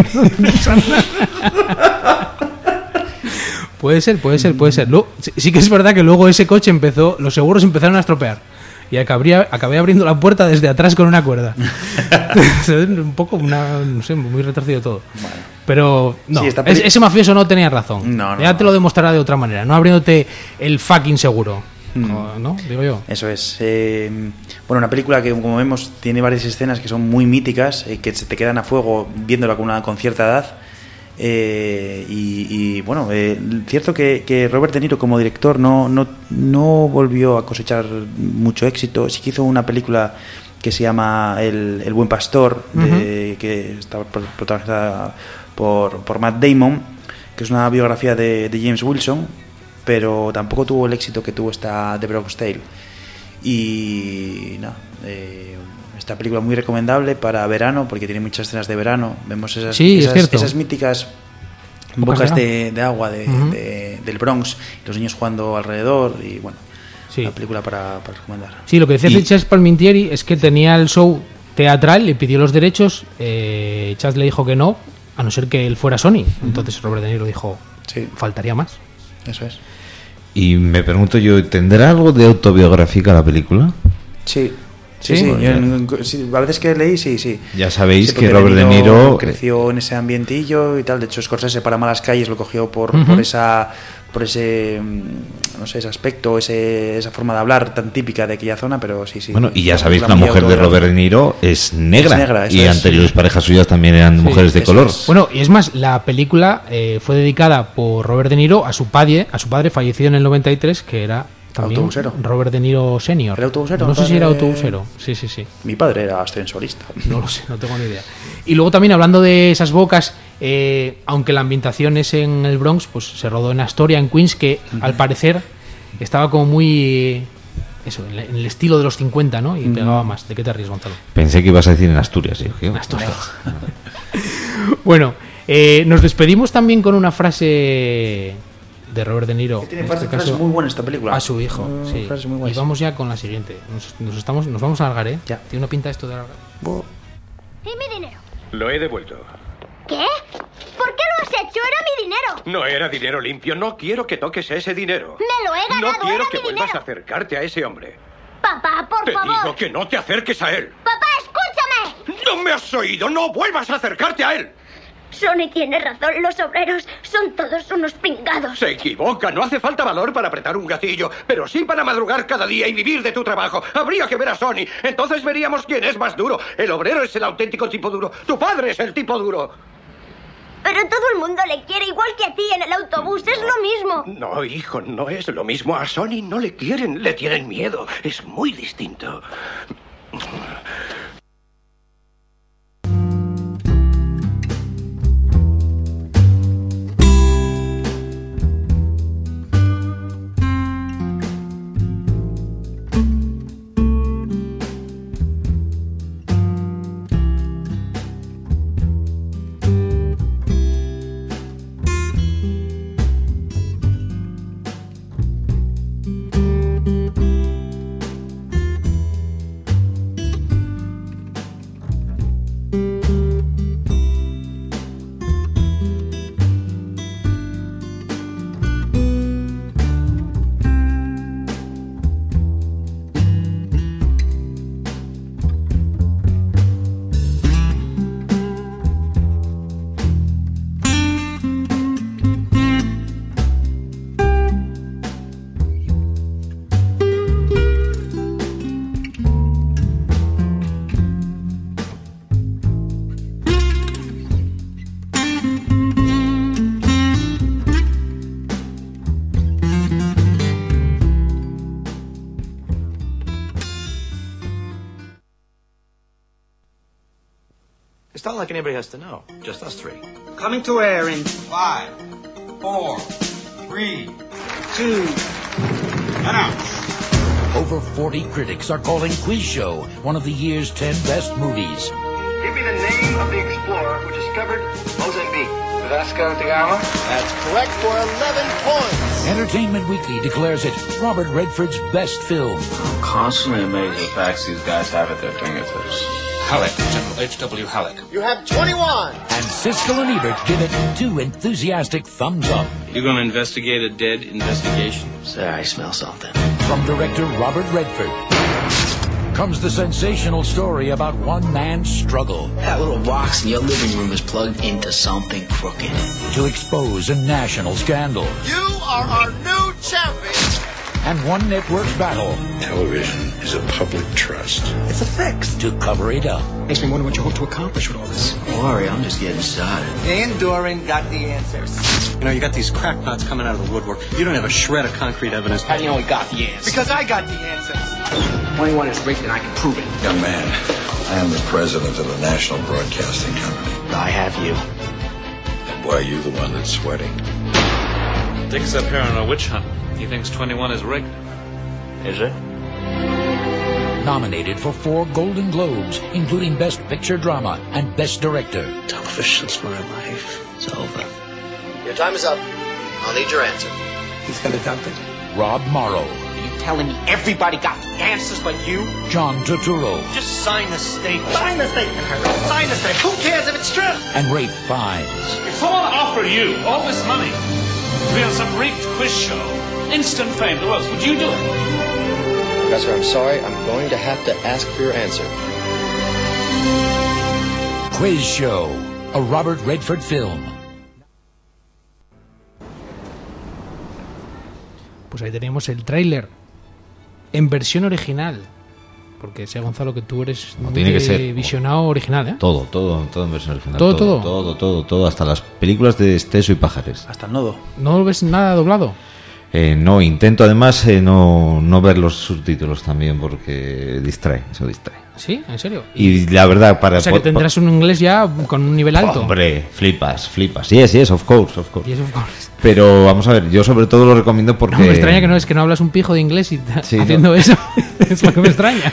Puede ser. Luego, sí que es verdad que luego ese coche los seguros empezaron a estropear. Y acabé abriendo la puerta desde atrás con una cuerda. Un poco, no sé, muy retorcido todo. Bueno. Pero no, sí, ese mafioso no tenía razón. No, ya te lo demostrará de otra manera, no abriéndote el fucking seguro. ¿No? Digo yo. Eso es. Una película que, como vemos, tiene varias escenas que son muy míticas, que se te quedan a fuego viéndola con cierta edad. Cierto que Robert De Niro como director no volvió a cosechar mucho éxito. Sí que hizo una película que se llama El Buen Pastor, que está protagonizada por Matt Damon, que es una biografía de James Wilson, pero tampoco tuvo el éxito que tuvo esta The Bronx Tale. Y esta película muy recomendable para verano, porque tiene muchas escenas de verano. Vemos esas míticas bocas de agua del Bronx, los niños jugando alrededor, y una película para recomendar. Sí, lo que decía Charles Palminteri es que tenía el show teatral, le pidió los derechos, Charles le dijo que no, a no ser que él fuera Sony. Entonces Robert De Niro dijo, faltaría más. Eso es. Y me pregunto yo, ¿tendrá algo de autobiográfica la película? Sí. A veces que leí, sí. Ya sabéis que Robert De Niro creció en ese ambientillo y tal. De hecho, Scorsese para Malas Calles lo cogió por ese, no sé, ese aspecto, esa forma de hablar tan típica de aquella zona, pero sí. Bueno, y ya sabéis que la mujer de Robert De Niro es negra, y anteriores parejas suyas también eran mujeres de color. Bueno, y es más, la película fue dedicada por Robert De Niro a su padre fallecido en el 93, que era también autobusero. Robert De Niro senior. ¿Era autobusero? No sé si era autobusero. Sí. Mi padre era ascensorista. No lo sé, no tengo ni idea. Y luego también, hablando de esas bocas, aunque la ambientación es en el Bronx, pues se rodó en Astoria, en Queens, que al parecer estaba como muy... en el estilo de los 50, ¿no? Y pegaba más. ¿De qué te ríes, Gonzalo? Pensé que ibas a decir en Asturias. En Asturias. Bueno, nos despedimos también con una frase de Robert De Niro. Tiene frases muy buenas esta película. A su hijo, sí. Y vamos ya con la siguiente. Nos vamos a alargar, ¿eh? Ya. Tiene una pinta esto de alargar. ¿Y mi dinero? Lo he devuelto. ¿Qué? ¿Por qué lo has hecho? Era mi dinero. No era dinero limpio. No quiero que toques ese dinero. Me lo he ganado. No quiero era que mi vuelvas dinero. a acercarte a ese hombre. Papá, por favor. Te digo que no te acerques a él. Papá, escúchame. No me has oído. No vuelvas a acercarte a él. Sonny tiene razón, los obreros son todos unos pingados. Se equivoca, no hace falta valor para apretar un gatillo, pero sí para madrugar cada día y vivir de tu trabajo. Habría que ver a Sonny, entonces veríamos quién es más duro. El obrero es el auténtico tipo duro, tu padre es el tipo duro. Pero todo el mundo le quiere igual que a ti en el autobús, es lo mismo. No, hijo, no es lo mismo. A Sonny no le quieren, le tienen miedo. Es muy distinto. It's not like anybody has to know. Just us three. Coming to air in 5, 4, 3, 2. Announce. Over 40 critics are calling Quiz Show one of the year's 10 best movies. Give me the name of the explorer who discovered Mozambique. Vasco da Gama? That's correct for 11 points. Entertainment Weekly declares it Robert Redford's best film. I'm constantly amazed at the facts these guys have at their fingertips. Halleck, General H.W. Halleck. You have 21. And Siskel and Ebert give it 2 enthusiastic thumbs up. You're going to investigate a dead investigation? Sir, I smell something. From director Robert Redford comes the sensational story about one man's struggle. That little box in your living room is plugged into something crooked. To expose a national scandal. You are our new champion. And one network's battle. Television is a public trust. It's a fix. To cover it up. Makes me wonder what you hope to accomplish with all this. Don't worry, I'm just getting started. Dan Doran got the answers. You know, you got these crackpots coming out of the woodwork. You don't have a shred of concrete evidence. How do you know we got the answers? Because I got the answers. 21 is rigged and I can prove it. Young man, I am the president of the National Broadcasting Company. I have you. And why are you the one that's sweating? Dick's up here on a witch hunt. He thinks 21 is rigged. Is it? Nominated for 4 Golden Globes, including Best Picture Drama and Best Director. Television's my life. It's over. Your time is up. I'll need your answer. He's gonna dump it. Rob Morrow. Are you telling me everybody got the answers but you? John Turturro. Just sign the statement. Sign the statement, Harold. Sign the statement. Who cares if it's true? And Rafe Fiennes. If someone offered you all this money to be on some rigged quiz show, instant fame, who else would you do it? Professor, I'm sorry. I'm going to have to ask for your answer. Quiz Show, a Robert Redford film. Pues ahí tenemos el tráiler en versión original. Porque sé, Gonzalo, que tú eres no, tiene que ser visionado original, ¿eh? Todo en versión original. Todo. Hasta las películas de Esteso y Pajares. Hasta el nodo. ¿No ves nada doblado? No, intento además no ver los subtítulos también porque eso distrae. ¿Sí? ¿En serio? Y la verdad, o sea que tendrás un inglés ya con un nivel alto. Hombre, flipas. Yes, of course. Yes, of course. Pero vamos a ver, yo sobre todo lo recomiendo porque... No, me extraña que no hablas un pijo de inglés y sí, haciendo eso. Es lo que me extraña.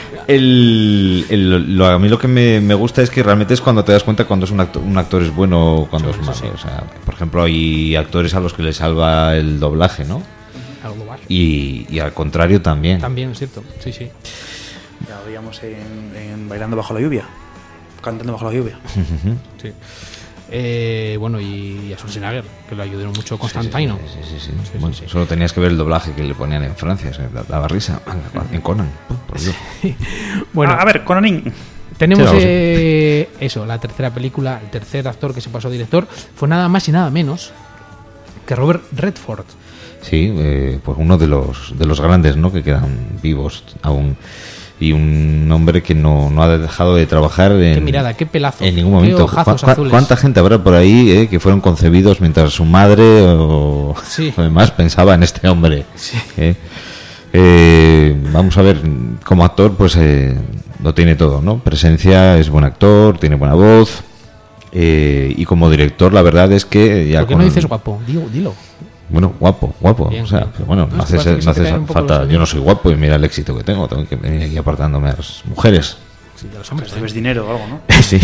A mí lo que me gusta es que realmente es cuando te das cuenta cuando es un actor es bueno o cuando es malo. Sí. O sea, por ejemplo, hay actores a los que les salva el doblaje, ¿no? Y al contrario también. También, es cierto, sí. Ya lo veíamos en Bailando bajo la lluvia, cantando bajo la lluvia. Sí. Bueno, y a Schwarzenegger, que lo ayudaron mucho Constantino. Sí. Bueno, solo tenías que ver el doblaje que le ponían en Francia, o sea, daba risa. En Conan, por Dios. Bueno, a ver, Conanín. tenemos eso, la tercera película, el tercer actor que se pasó a director fue nada más y nada menos que Robert Redford. Sí, pues uno de los grandes, ¿no?, que quedan vivos aún. Y un hombre que no ha dejado de trabajar qué mirada, qué pelazo, en ningún momento. Ojazos azules. ¿Cuánta gente habrá por ahí que fueron concebidos mientras su madre o demás pensaba en este hombre? Sí. Vamos a ver, como actor pues lo tiene todo, ¿no? Presencia, es buen actor, tiene buena voz, y como director la verdad es que ya... ¿Por qué no dices guapo? Dilo. Bueno, guapo. Bien, o sea, pero bueno, no hace falta. Yo no soy guapo y mira el éxito que tengo que venir aquí apartándome a las mujeres. Sí, de los hombres. Debes dinero o algo, ¿no? Sí.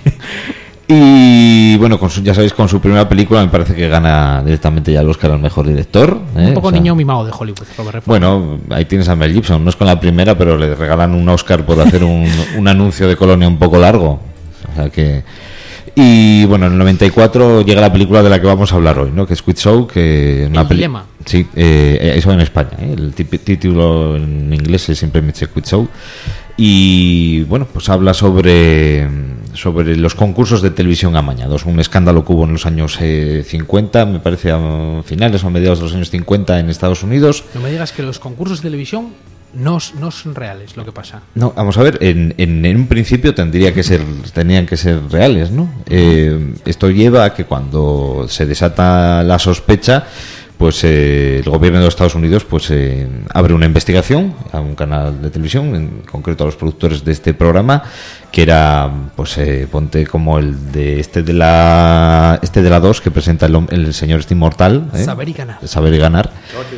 Y bueno, ya sabéis, con su primera película me parece que gana directamente ya el Oscar al mejor director. Un poco niño mimado de Hollywood, Robert Redford. Bueno, ahí tienes a Mel Gibson, no es con la primera, pero le regalan un Oscar por hacer un anuncio de colonia un poco largo. O sea que... Y bueno, en el 94 llega la película de la que vamos a hablar hoy, ¿no?, que es Quiz Show, que El dilema. Sí, eso en España, el título en inglés es simplemente Quiz Show. Y bueno, pues habla sobre los concursos de televisión amañados, un escándalo que hubo en los años 50, me parece a finales o a mediados de los años 50 en Estados Unidos. No me digas que los concursos de televisión no son reales, lo que pasa. No, vamos a ver, en un principio tenían que ser reales, ¿no? Esto lleva a que cuando se desata la sospecha, pues el gobierno de los Estados Unidos pues abre una investigación a un canal de televisión, en concreto a los productores de este programa, que era, pues ponte como el de la 2 que presenta el señor este inmortal, Saber y ganar.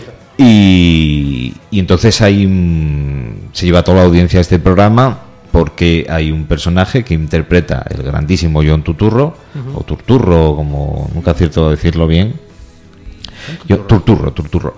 Y entonces ahí se lleva toda la audiencia a este programa porque hay un personaje que interpreta el grandísimo John Turturro, o Turturro, como nunca acierto a decirlo bien. Turturro.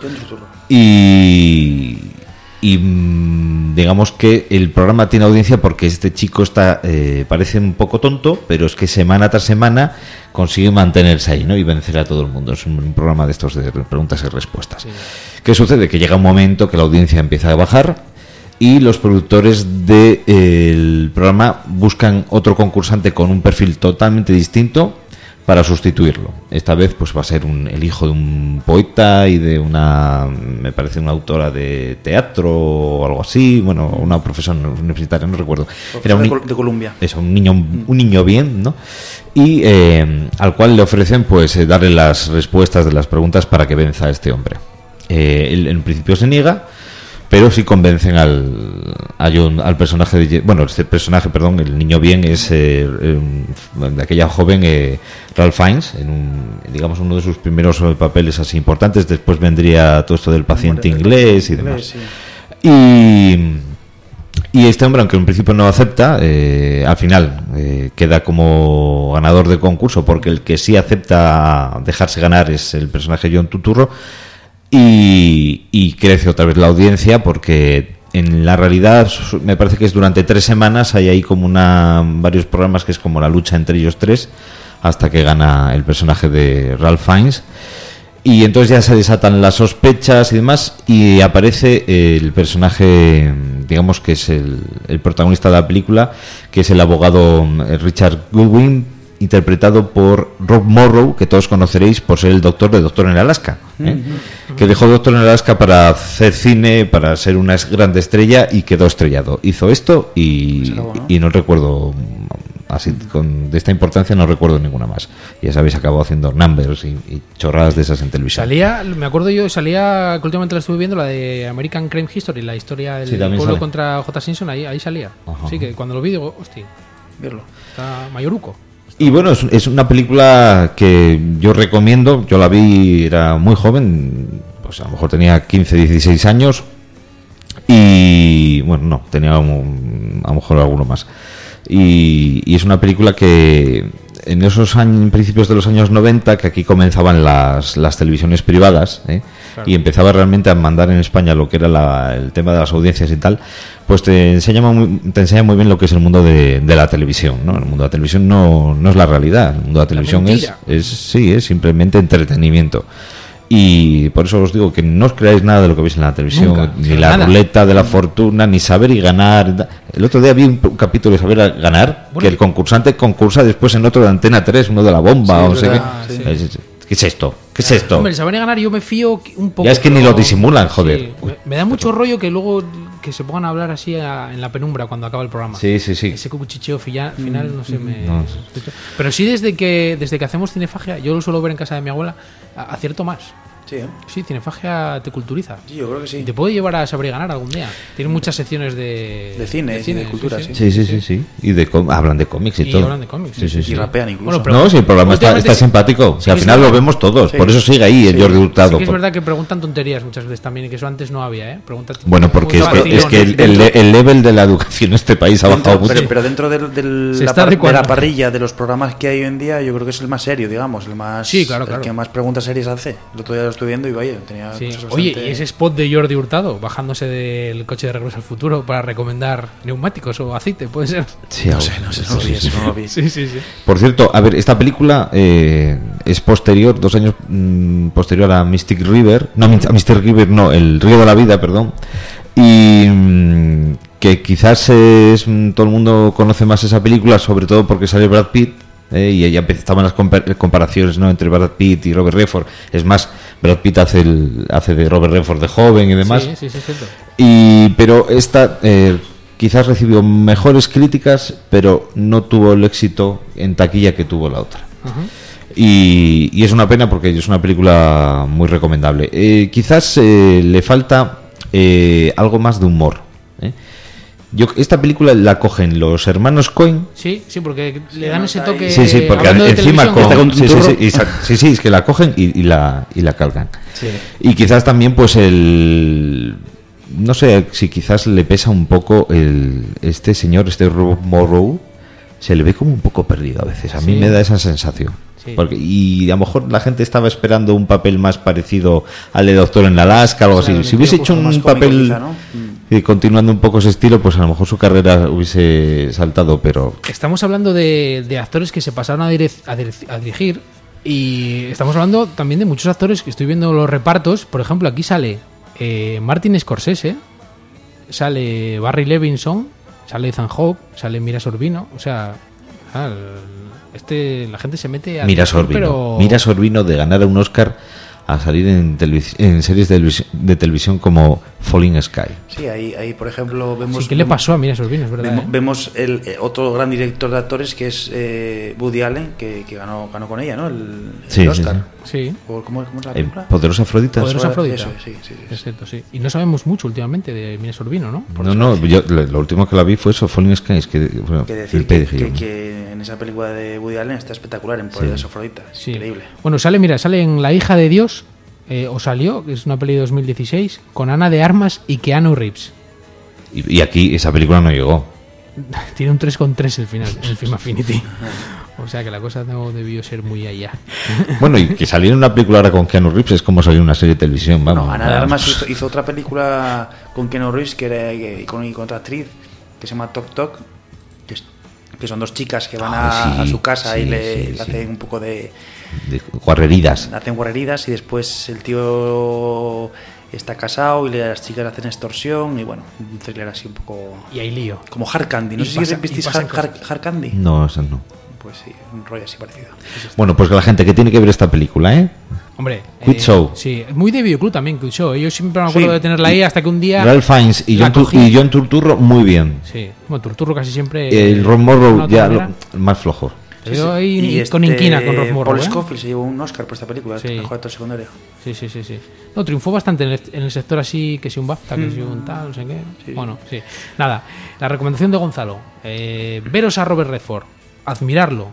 Y digamos que el programa tiene audiencia porque este chico parece un poco tonto, pero es que semana tras semana consigue mantenerse ahí, ¿no?, y vencer a todo el mundo. Es un programa de estos de preguntas y respuestas. Sí. ¿Qué sucede? Que llega un momento que la audiencia empieza a bajar y los productores del programa buscan otro concursante con un perfil totalmente distinto para sustituirlo. Esta vez pues va a ser el hijo de un poeta y de me parece una autora de teatro o algo así, bueno, una profesora universitaria, no recuerdo. Era de Columbia. Eso, un niño bien, ¿no? Y al cual le ofrecen pues darle las respuestas de las preguntas para que venza a este hombre. Él en principio se niega, pero sí convencen al personaje el niño bien es de aquella joven Ralph Fiennes, digamos uno de sus primeros papeles así importantes. Después vendría todo esto del paciente inglés y demás. Sí. Y este hombre, aunque en principio no acepta, al final queda como ganador del concurso, porque el que sí acepta dejarse ganar es el personaje John Turturro. Y crece otra vez la audiencia porque en la realidad me parece que es durante 3 semanas, hay ahí como varios programas que es como la lucha entre ellos tres hasta que gana el personaje de Ralph Fiennes, y entonces ya se desatan las sospechas y demás, y aparece el personaje, digamos que es el protagonista de la película, que es el abogado Richard Goodwin, interpretado por Rob Morrow, que todos conoceréis por ser el doctor de Doctor en Alaska, que dejó Doctor en Alaska para hacer cine, para ser una grande estrella, y quedó estrellado. Hizo esto y no recuerdo, así de esta importancia no recuerdo ninguna más. Ya sabéis, acabó haciendo numbers y chorradas de esas en televisión. Me acuerdo yo, que últimamente la estuve viendo, la de American Crime History, la historia del pueblo contra J. Simpson, ahí salía. Ajá. Así que cuando lo vi digo, hostia, verlo, está mayoruco. Y bueno, es una película que yo recomiendo. Yo la vi, era muy joven, pues a lo mejor tenía 15, 16 años. Y bueno, no, tenía a lo mejor alguno más. Y es una película que en esos años, principios de los años 90, que aquí comenzaban las televisiones privadas, claro, y empezaba realmente a mandar en España lo que era el tema de las audiencias y tal, pues te enseña muy bien lo que es el mundo de la televisión, ¿no? El mundo de la televisión no es la realidad. El mundo de la televisión es simplemente entretenimiento. Y por eso os digo que no os creáis nada de lo que veis en la televisión, Nunca, ni la nada. ruleta de la fortuna, ni saber y ganar. El otro día vi un capítulo de saber y ganar, Bueno, que el concursante concursa después en otro de Antena 3, uno de la bomba, Sí, o es sé verdad, qué. sí. ¿Qué es esto? ¿Qué es esto? Hombre, el saber y ganar yo me fío un poco. Ya es que ni pero- lo disimulan, joder. Sí, me da mucho rollo que luego que se pongan a hablar así en la penumbra cuando acaba el programa. Sí. Ese cuchicheo final, no sé, No. Pero sí desde que hacemos cinefagia, yo lo suelo ver en casa de mi abuela, acierto más. Sí, ¿eh? Sí, cinefagia te culturiza. Sí, yo creo que sí. Y te puede llevar a saber y ganar algún día. Tiene muchas secciones de cine y de cultura, sí. Sí. Y hablan de cómics y, Y todo. hablan de cómics, Sí, sí, sí. Y rapean incluso. Bueno, pero- No, sí, el programa está últimamente- simpático. Si sí al que final es lo verdad. vemos todos. Sí. Por eso sigue ahí el Sí. Jordi Hurtado. Sí que es verdad que preguntan tonterías muchas veces también, y que eso antes no había, ¿eh? Preguntan Bueno, porque es que el level de la educación en este país ha bajado mucho. Pero dentro Se la está de adecuando. la parrilla de los programas que hay hoy en día, yo creo que es el más serio, digamos, el más Sí, claro. el que más preguntas serias hace. El otro día lo estoy viendo y vaya, tenía Sí. cosas Oye, bastante- y ese spot de Jordi Hurtado bajándose del coche de Regreso al Futuro para recomendar neumáticos o aceite, puede ser. Sí, no sé, no lo vi, eso no lo vi. Sí. Por cierto, a ver, esta película es posterior, 2 años posterior a Mystic River. No, a Mystic River no, el Río de la Vida, perdón. Y que quizás todo el mundo conoce más esa película, sobre todo porque sale Brad Pitt. Y ya estaban las comparaciones, ¿no?, entre Brad Pitt y Robert Redford. Es más, Brad Pitt hace de Robert Redford de joven y demás. Sí, es cierto. Pero esta quizás recibió mejores críticas, pero no tuvo el éxito en taquilla que tuvo la otra. Y es una pena porque es una película muy recomendable. Quizás le falta algo más de humor. Esta película la cogen los hermanos Coen. Sí, porque le dan ese toque. Sí, porque hablando de encima televisión, sí, es que la cogen y la cargan. Sí. Y quizás también pues no sé si quizás le pesa un poco este señor, Rob Morrow, se le ve como un poco perdido a veces. A mí Sí. me da esa sensación. Sí. Y a lo mejor la gente estaba esperando un papel más parecido al de Doctor en Alaska, algo así. Si hubiese hecho un papel quizá, ¿no? continuando un poco ese estilo, pues a lo mejor su carrera hubiese saltado, pero... Estamos hablando de actores que se pasaron a dirigir, y estamos hablando también de muchos actores que estoy viendo los repartos. Por ejemplo, aquí sale Martin Scorsese, sale Barry Levinson, sale Ethan Hawke, sale Mira Sorvino. O sea, la gente se mete a Mira dirigir, Sorvino. Mira Sorvino de ganar un Oscar a salir en series de televisión como Falling Sky. Sí, ahí por ejemplo vemos... Sí, ¿qué le pasó a Mira Sorvino? Es verdad, Vemos el otro gran director de actores que es Woody Allen, que ganó con ella, ¿no? El Oscar. Sí. ¿Cómo es la película? Poderosa Afrodita. Poderosa Afrodita. Eso, sí. Es cierto, sí. Y no sabemos mucho últimamente de Mira Sorvino, ¿no? No, yo lo último que la vi fue eso, Falling Sky. Es que, bueno, que decir que en esa película de Woody Allen está espectacular, en Poderosa Afrodita. Es increíble. Bueno, sale en La hija de Dios, o salió, que es una peli de 2016, con Ana de Armas y Keanu Reeves. Y aquí esa película no llegó. Tiene un 3,3 el final, en el Film Affinity. O sea que la cosa no debió ser muy allá. Bueno, y que salir en una película ahora con Keanu Reeves es como salir en una serie de televisión, vamos. No, Ana de Armas hizo otra película con Keanu Reeves y con otra actriz que se llama Tok Tok, que son dos chicas que van a su casa y le hacen un poco de guarreridas. Hacen guarreridas y después el tío está casado y las chicas le hacen extorsión y bueno, un thriller así un poco... Y hay lío. Como Hard Candy. No sé si visteis Hard Candy. No, eso no. Pues sí, un rollo así parecido. Bueno, pues que la gente que tiene que ver esta película, ¿eh? Hombre, Quiz Show. Sí, muy de Videoclub también, Quiz Show. Yo siempre me acuerdo de tenerla ahí hasta que un día... Ralph Fiennes y John Turturro, muy bien. Sí, bueno, Turturro casi siempre... El Ron Morrow ya más flojo. Pero ahí con inquina con Ron Morrow. Paul Scofield se llevó un Oscar por esta película, mejor actor secundario. Sí. No, triunfó bastante en el sector así, que si un BAFTA, que si un tal, no sé qué. Sí. Bueno, sí. Nada, la recomendación de Gonzalo. Veros a Robert Redford, admirarlo.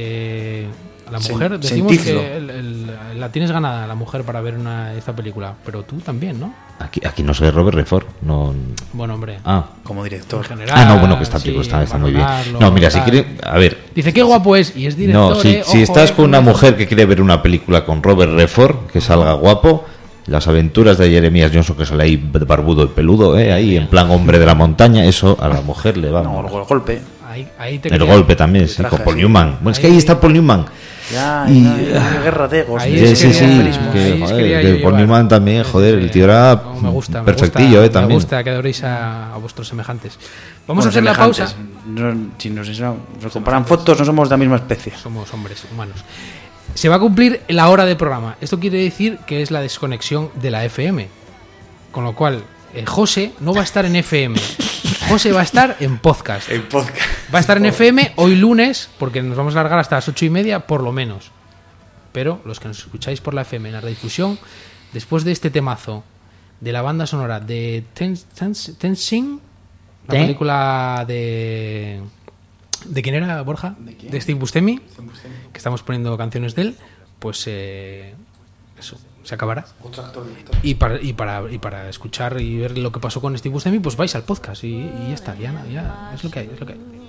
A la mujer, decimos que la tienes ganada la mujer para ver esta película, pero tú también, ¿no? Aquí no soy Robert Redford, no. Bueno, hombre. Como director. En general, no, bueno, que esta película está muy bien. No, mira, si quiere, a ver. Dice qué guapo es y es director. No, si estás con una mujer que quiere ver una película con Robert Redford, que salga guapo, las aventuras de Jeremías Johnson, que sale ahí barbudo y peludo, ahí en plan hombre de la montaña, eso a la mujer le va. No, el golpe. Ahí el golpe también, sí, con Paul Newman. Bueno, es que ahí está Paul Newman. guerra de egos. Que por Newman también, joder, el tío era perfectillo, me también. Me gusta que adoréis a vuestros semejantes. Vamos a hacer la pausa. Si nos comparan fotos, no somos de la misma especie. Somos hombres humanos. Se va a cumplir la hora de programa. Esto quiere decir que es la desconexión de la FM. Con lo cual, José no va a estar en FM. José va a estar en podcast. Va a estar en FM hoy lunes, porque nos vamos a largar hasta las 8:30 por lo menos. Pero los que nos escucháis por la FM en la redifusión, después de este temazo de la banda sonora de Tenzing, la película de quién era, Borja, de Steve Buscemi, que estamos poniendo canciones de él, pues eso se acabará. Y para escuchar y ver lo que pasó con Steve Buscemi, pues vais al podcast y ya está, ya es lo que hay,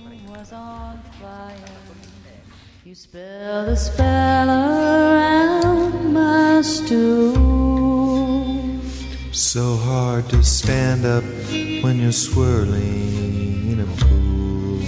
You spell the spell around my stool. So hard to stand up when you're swirling in a pool.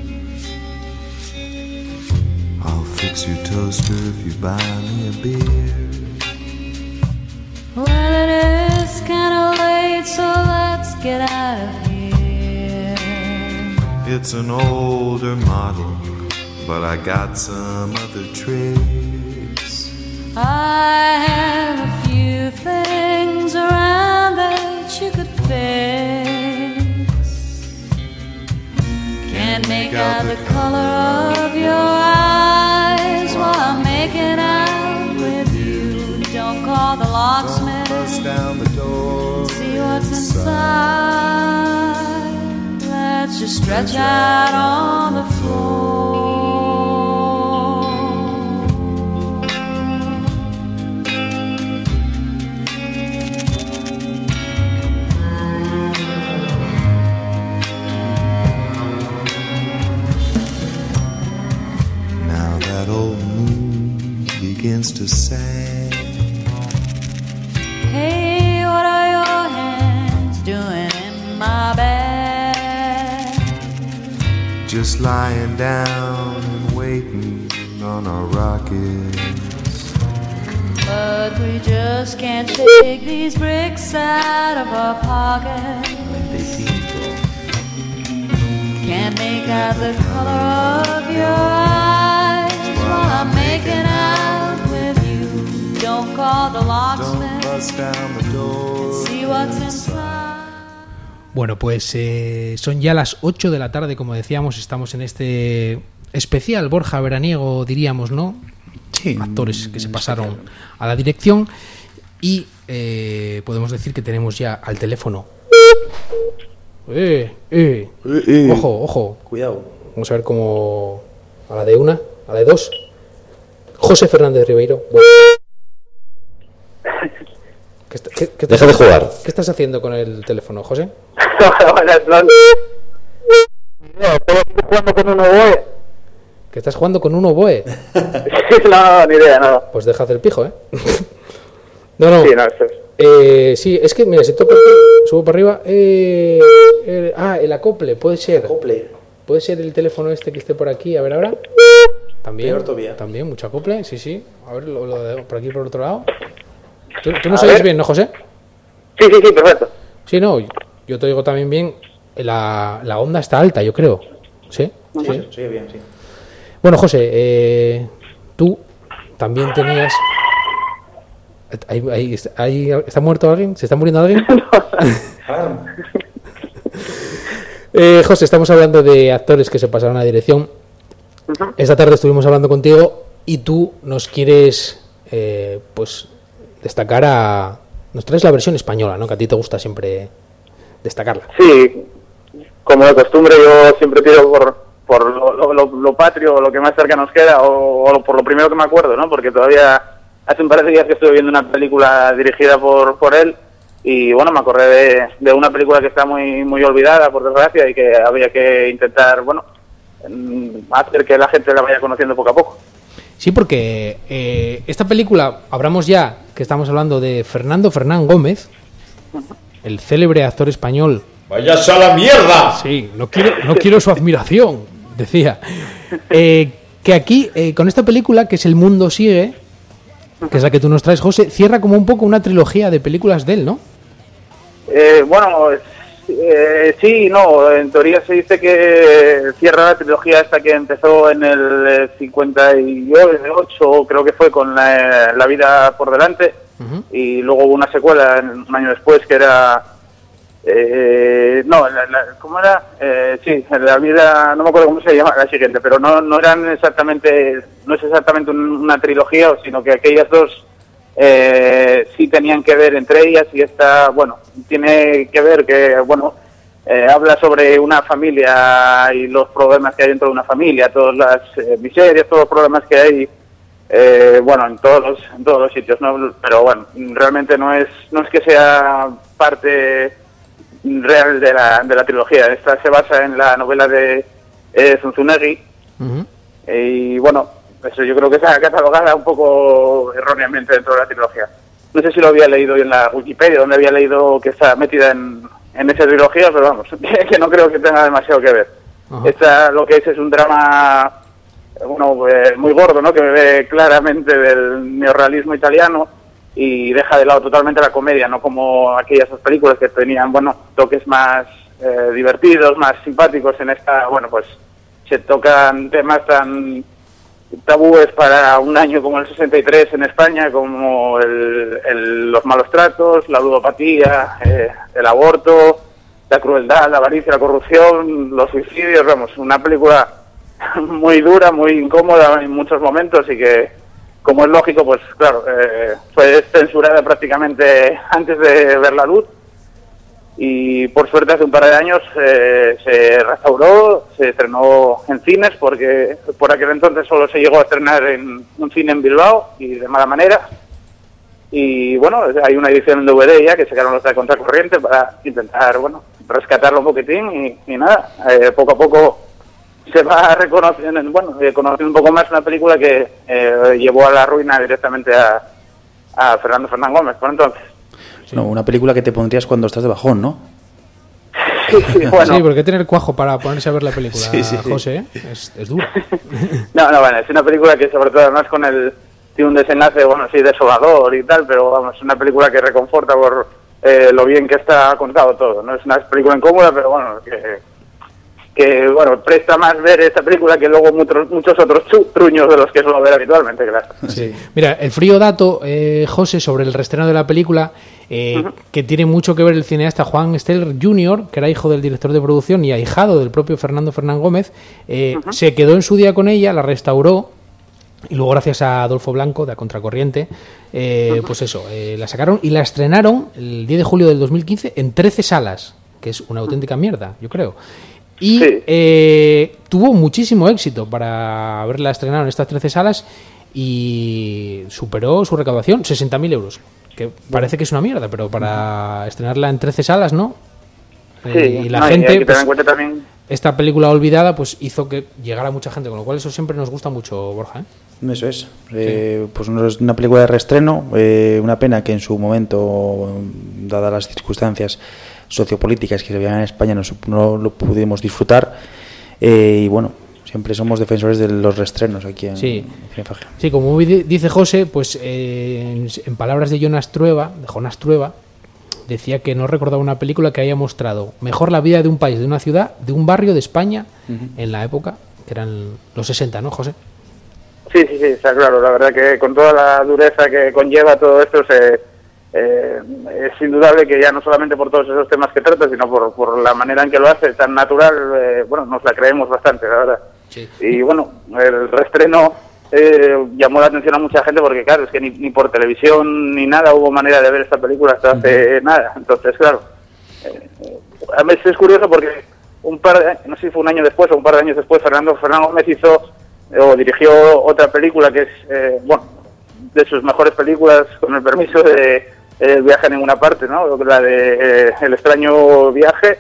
I'll fix your toaster if you buy me a beer. Well, it is kind of late, so let's get out of here. It's an older model, but I got some other tricks. I have a few things around that you could fix. Can't make out the color of your eyes while I'm making out with you. Don't call the locksmith. Bust down the door. See what's inside. Let's just stretch out on the floor. Now that old moon begins to sag. Hey, what are your hands doing in my bag? Just lying down and waiting on our rockets. But we just can't shake these bricks out of our pockets. Can't make out the color of your eyes while I'm making out with you. Don't call the locksmith. See what's inside. Bueno, pues son ya las 8 de la tarde, como decíamos, estamos en este especial Borja veraniego, diríamos, ¿no? Sí. Actores que se pasaron a la dirección y podemos decir que tenemos ya al teléfono. Ojo. Cuidado. Vamos a ver cómo... A la de una, a la de dos. José Fernández Ribeiro. Deja de jugar. ¿Qué estás haciendo con el teléfono, José? Estoy jugando con un oboe. ¿Que estás jugando con un oboe? No, ni idea, no. Pues deja hacer el pijo, ¿eh? No. Sí, no, eso es. Sí, es que, mira, si toco, subo para arriba. El acople, puede ser. Puede ser el teléfono este que esté por aquí. A ver ahora. También, mucho acople, sí. A ver, lo de por aquí por el otro lado. ¿Tú nos oyes bien, no, José? Sí, perfecto. Sí, no, yo te oigo también bien. La onda está alta, yo creo. ¿Sí? Sí, bien, sí. Bueno, José, tú también tenías... Ahí, ¿está muerto alguien? ¿Se está muriendo alguien? José, estamos hablando de actores que se pasaron a la dirección. Esta tarde estuvimos hablando contigo y tú nos quieres pues destacar a... Nos traes la versión española, ¿no? Que a ti te gusta siempre destacarla. Sí, como de costumbre yo siempre tiro por lo patrio, lo que más cerca nos queda o por lo primero que me acuerdo, ¿no? Porque todavía hace un par de días que estuve viendo una película dirigida por él y bueno, me acordé de una película que está muy olvidada, por desgracia, y que había que intentar, bueno, hacer que la gente la vaya conociendo poco a poco. Sí, porque esta película, hablamos ya que estamos hablando de Fernando Fernán Gómez, el célebre actor español. ¡Váyase a la mierda! Sí, no quiero su admiración, decía. que aquí, con esta película, que es El Mundo Sigue, que es la que tú nos traes, José, cierra como un poco una trilogía de películas de él, ¿no? Bueno, sí, no, en teoría se dice que cierra la trilogía esta que empezó en el 58, creo que fue, con La vida por delante, y luego hubo una secuela un año después que era... ¿cómo era? Sí, La vida, no me acuerdo cómo se llama la siguiente, pero no eran exactamente, no es exactamente una trilogía, sino que aquellas dos sí tenían que ver entre ellas, y esta, bueno, tiene que ver que, bueno, habla sobre una familia y los problemas que hay dentro de una familia, todas las miserias, todos los problemas que hay, bueno, en todos los sitios, ¿no? Pero bueno, realmente no es que sea parte real de la trilogía. Esta se basa en la novela de Zunzunegui, y bueno, eso yo creo que está catalogada un poco erróneamente dentro de la trilogía. No sé si lo había leído en la Wikipedia, donde había leído que está metida en esa trilogía, pero vamos, que no creo que tenga demasiado que ver. Esta lo que es un drama, bueno, muy gordo, ¿no? Que ve claramente del neorrealismo italiano y deja de lado totalmente la comedia, no como aquellas películas que tenían, bueno, toques más divertidos, más simpáticos. En esta, bueno, pues se tocan temas tan tabúes para un año como el 63 en España, como los malos tratos, la ludopatía, el aborto, la crueldad, la avaricia, la corrupción, los suicidios. Vamos, una película muy dura, muy incómoda en muchos momentos, y que, como es lógico, pues claro, fue censurada prácticamente antes de ver la luz, y por suerte hace un par de años se restauró, se estrenó en cines, porque por aquel entonces solo se llegó a estrenar en un cine en Bilbao, y de mala manera. Y bueno, hay una edición en DVD ya que sacaron los de Contracorriente para intentar, bueno, rescatarlo un poquitín, y nada, poco a poco se va reconociendo, bueno, conociendo un poco más una película que llevó a la ruina directamente a Fernando Fernán Gómez por entonces. Sí. No, una película que te pondrías cuando estás de bajón, ¿no? Sí, bueno. Sí, porque tener cuajo para ponerse a ver la película, José, es duro. No, bueno, es una película que, sobre todo, además tiene un desenlace, bueno, sí, desolador y tal, pero vamos, es una película que reconforta por lo bien que está contado todo, ¿no? Es una película incómoda, pero bueno, que bueno, presta más ver esta película que luego muchos otros truños de los que suelo ver habitualmente, claro. Sí. Mira, el frío dato, José, sobre el reestreno de la película, que tiene mucho que ver el cineasta Juan Esteller Jr., que era hijo del director de producción y ahijado del propio Fernando Fernán Gómez, se quedó en su día con ella, la restauró, y luego, gracias a Adolfo Blanco, de A Contracorriente, pues eso, la sacaron y la estrenaron el 10 de julio del 2015 en 13 salas, que es una auténtica mierda, yo creo. Y tuvo muchísimo éxito para haberla estrenado en estas 13 salas, y superó su recaudación, 60.000 euros, que parece que es una mierda, pero para estrenarla en 13 salas, ¿no? Sí, y la gente, hay que tener en cuenta también... esta película olvidada, pues hizo que llegara mucha gente, con lo cual eso siempre nos gusta mucho, Borja, ¿eh? Eso es. Pues una película de reestreno, una pena que en su momento, dadas las circunstancias sociopolíticas que se veían en España, no lo pudimos disfrutar, y bueno, siempre somos defensores de los reestrenos aquí en Cinefagia. Sí, como dice José, pues en palabras de Jonas Trueba, decía que no recordaba una película que haya mostrado mejor la vida de un país, de una ciudad, de un barrio de España en la época, que eran los 60, ¿no, José? Sí, está claro. La verdad que con toda la dureza que conlleva todo esto, es indudable que ya no solamente por todos esos temas que trata, sino por la manera en que lo hace, tan natural, bueno, nos la creemos bastante, la verdad. Sí. Y bueno, el reestreno llamó la atención a mucha gente, porque claro, es que ni por televisión ni nada hubo manera de ver esta película hasta hace nada. Entonces, claro, a veces es curioso porque no sé si fue un año después o un par de años después, Fernando Gómez dirigió otra película que es, bueno, de sus mejores películas, con el permiso de El viaje a ninguna parte, ¿no? La de El extraño viaje,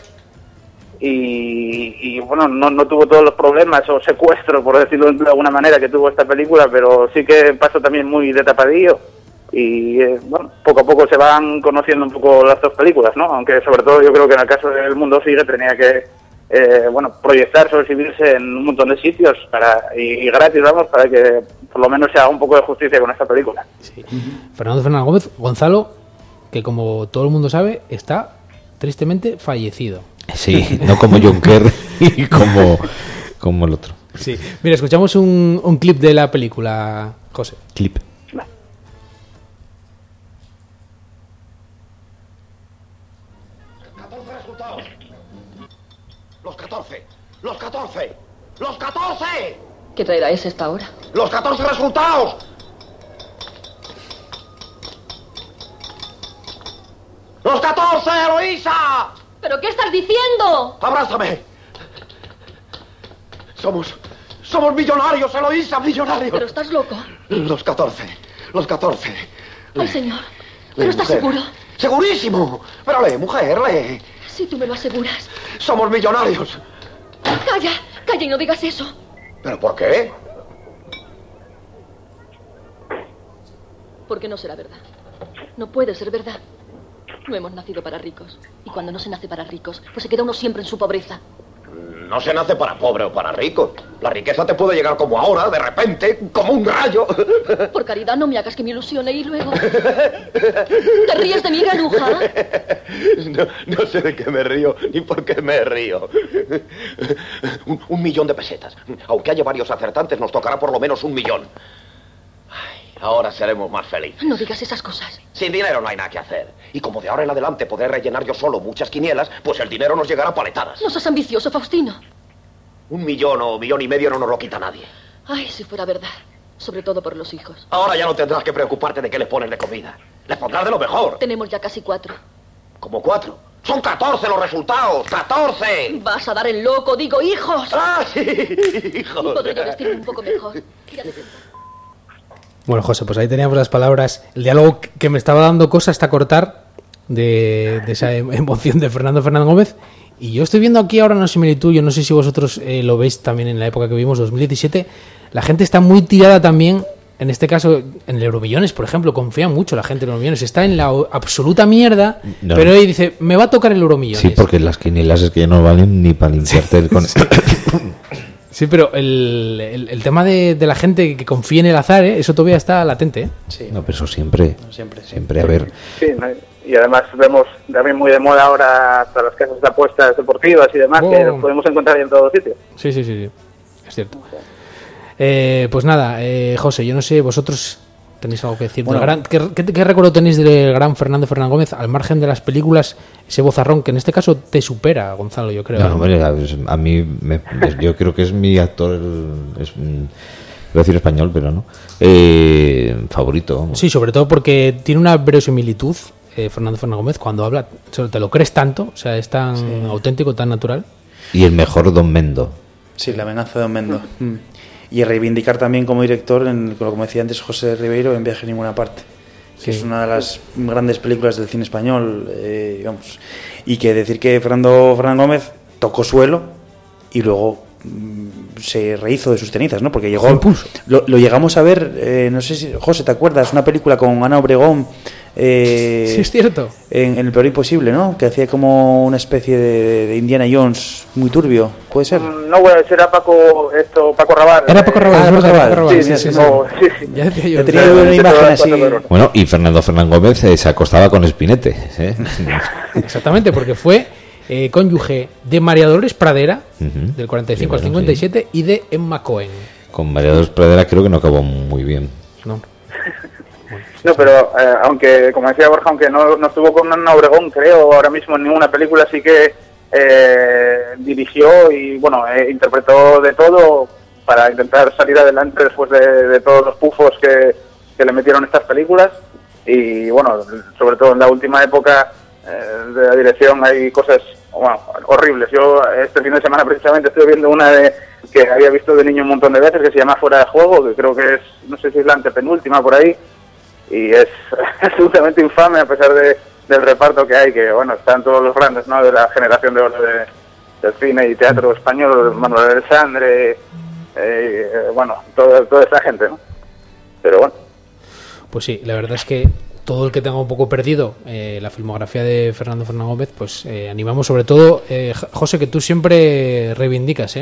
y bueno, no tuvo todos los problemas o secuestro, por decirlo de alguna manera, que tuvo esta película, pero sí que pasó también muy de tapadillo, y bueno, poco a poco se van conociendo un poco las dos películas, ¿no? Aunque sobre todo yo creo que en el caso del Mundo Sigue tenía que proyectarse o exhibirse en un montón de sitios y gratis, vamos, para que por lo menos se haga un poco de justicia con esta película. Sí. Fernando Fernández Gómez, Gonzalo, que como todo el mundo sabe, está tristemente fallecido. Sí, no como John Kerr y como el otro. Sí. Mira, escuchamos un clip de la película, José. Clip. ¡Los 14! ¡Los 14! ¡Los 14! ¿Qué traerá ese esta hora? ¡Los 14 resultados! ¡Los 14, Eloísa! ¿Pero qué estás diciendo? ¡Abrázame! Somos millonarios, Eloísa, millonarios. ¿Pero estás loco? Los 14. Ay, señor. ¿Pero estás seguro? ¡Segurísimo! Pero lee, mujer, lee. Si tú me lo aseguras. Somos millonarios. Calla y no digas eso. ¿Pero por qué? Porque no será verdad. No puede ser verdad. No hemos nacido para ricos. Y cuando no se nace para ricos, pues se queda uno siempre en su pobreza. No se nace para pobre o para rico. La riqueza te puede llegar como ahora, de repente, como un rayo. Por caridad, no me hagas que me ilusione y luego... ¿Te ríes de mi granuja? No sé de qué me río, ni por qué me río. 1 millón de pesetas. Aunque haya varios acertantes, nos tocará por lo menos 1 millón. Ahora seremos más felices. No digas esas cosas. Sin dinero no hay nada que hacer. Y como de ahora en adelante podré rellenar yo solo muchas quinielas, pues el dinero nos llegará a paletadas. No seas ambicioso, Faustino. 1 millón o 1,5 millones no nos lo quita nadie. Ay, si fuera verdad. Sobre todo por los hijos. Ahora ya no tendrás que preocuparte de qué les pones de comida. Les pondrás de lo mejor. Tenemos ya casi 4. ¿Cómo 4? Son 14 los resultados. ¡14! Vas a dar el loco, digo, hijos. ¡Ah, sí! ¡Hijos! Podré yo vestirme un poco mejor. Bueno, José, pues ahí teníamos las palabras, el diálogo que me estaba dando cosa hasta cortar de esa emoción de Fernando Fernández Gómez. Y yo estoy viendo aquí ahora una similitud, yo no sé si vosotros lo veis también en la época que vivimos, 2017. La gente está muy tirada también, en este caso, en el Euromillones, por ejemplo, confía mucho la gente en Euromillones. Está en la absoluta mierda, no. Pero ahí dice, me va a tocar el Euromillones. Sí, porque las quinielas es que ya no valen ni para limpiarte el con... Sí, pero el tema de la gente que confía en el azar, eso todavía está latente, ¿eh? Sí. No, pero eso siempre, a ver. Sí, y además vemos también muy de moda ahora hasta las casas de apuestas deportivas y demás, que los podemos encontrar en todos sitios. Sí, es cierto. Pues nada, José, yo no sé, vosotros tenéis algo que decir. Bueno, ¿qué recuerdo tenéis del gran Fernando Fernández Gómez, al margen de las películas, ese vozarrón que en este caso te supera, Gonzalo, yo creo? No, hombre, a mí yo creo que es mi actor, voy a decir español, pero no, favorito. Vamos. Sí, sobre todo porque tiene una verosimilitud, Fernando Fernández Gómez, cuando habla, te lo crees tanto, o sea, es tan auténtico, tan natural. Y el mejor Don Mendo. Sí, La venganza de Don Mendo. Y reivindicar también como director, como decía antes José Ribeiro, En viaje a ninguna parte, que es una de las grandes películas del cine español, digamos. Y que decir que Fernando Gómez tocó suelo y luego se rehizo de sus cenizas, ¿no? Porque llegó, lo llegamos a ver, no sé si, José, ¿te acuerdas? Una película con Ana Obregón. Sí, es cierto. En El peor imposible, ¿no? Que hacía como una especie de Indiana Jones muy turbio, ¿puede ser? No, bueno, era Paco Rabanne. Era Paco Rabanne, sí. Ya decía yo. Tenía una imagen así. Bueno, y Fernando Fernández Gómez se acostaba con Espinete, ¿eh? Exactamente, porque fue cónyuge de María Dolores Pradera, del 45 al 57, y de Emma Cohen. Con María Dolores Pradera creo que no acabó muy bien. No, pero aunque, como decía Borja, aunque no estuvo con Ana Obregón, creo, ahora mismo en ninguna película, sí que dirigió y, bueno, interpretó de todo para intentar salir adelante después de todos los pufos que le metieron estas películas. Y, bueno, sobre todo en la última época de la dirección hay cosas, bueno, horribles. Yo este fin de semana precisamente estoy viendo una que había visto de niño un montón de veces, que se llama Fuera de Juego, que creo que es, no sé si es la antepenúltima por ahí, y es absolutamente infame a pesar del reparto que hay, que bueno, están todos los grandes, ¿no?, de la generación de oro del cine y teatro español, Manuel Alexandre, bueno, toda esa gente, ¿no? Pero bueno. Pues sí, la verdad es que todo el que tenga un poco perdido la filmografía de Fernando Fernán Gómez, pues animamos sobre todo, José, que tú siempre reivindicas,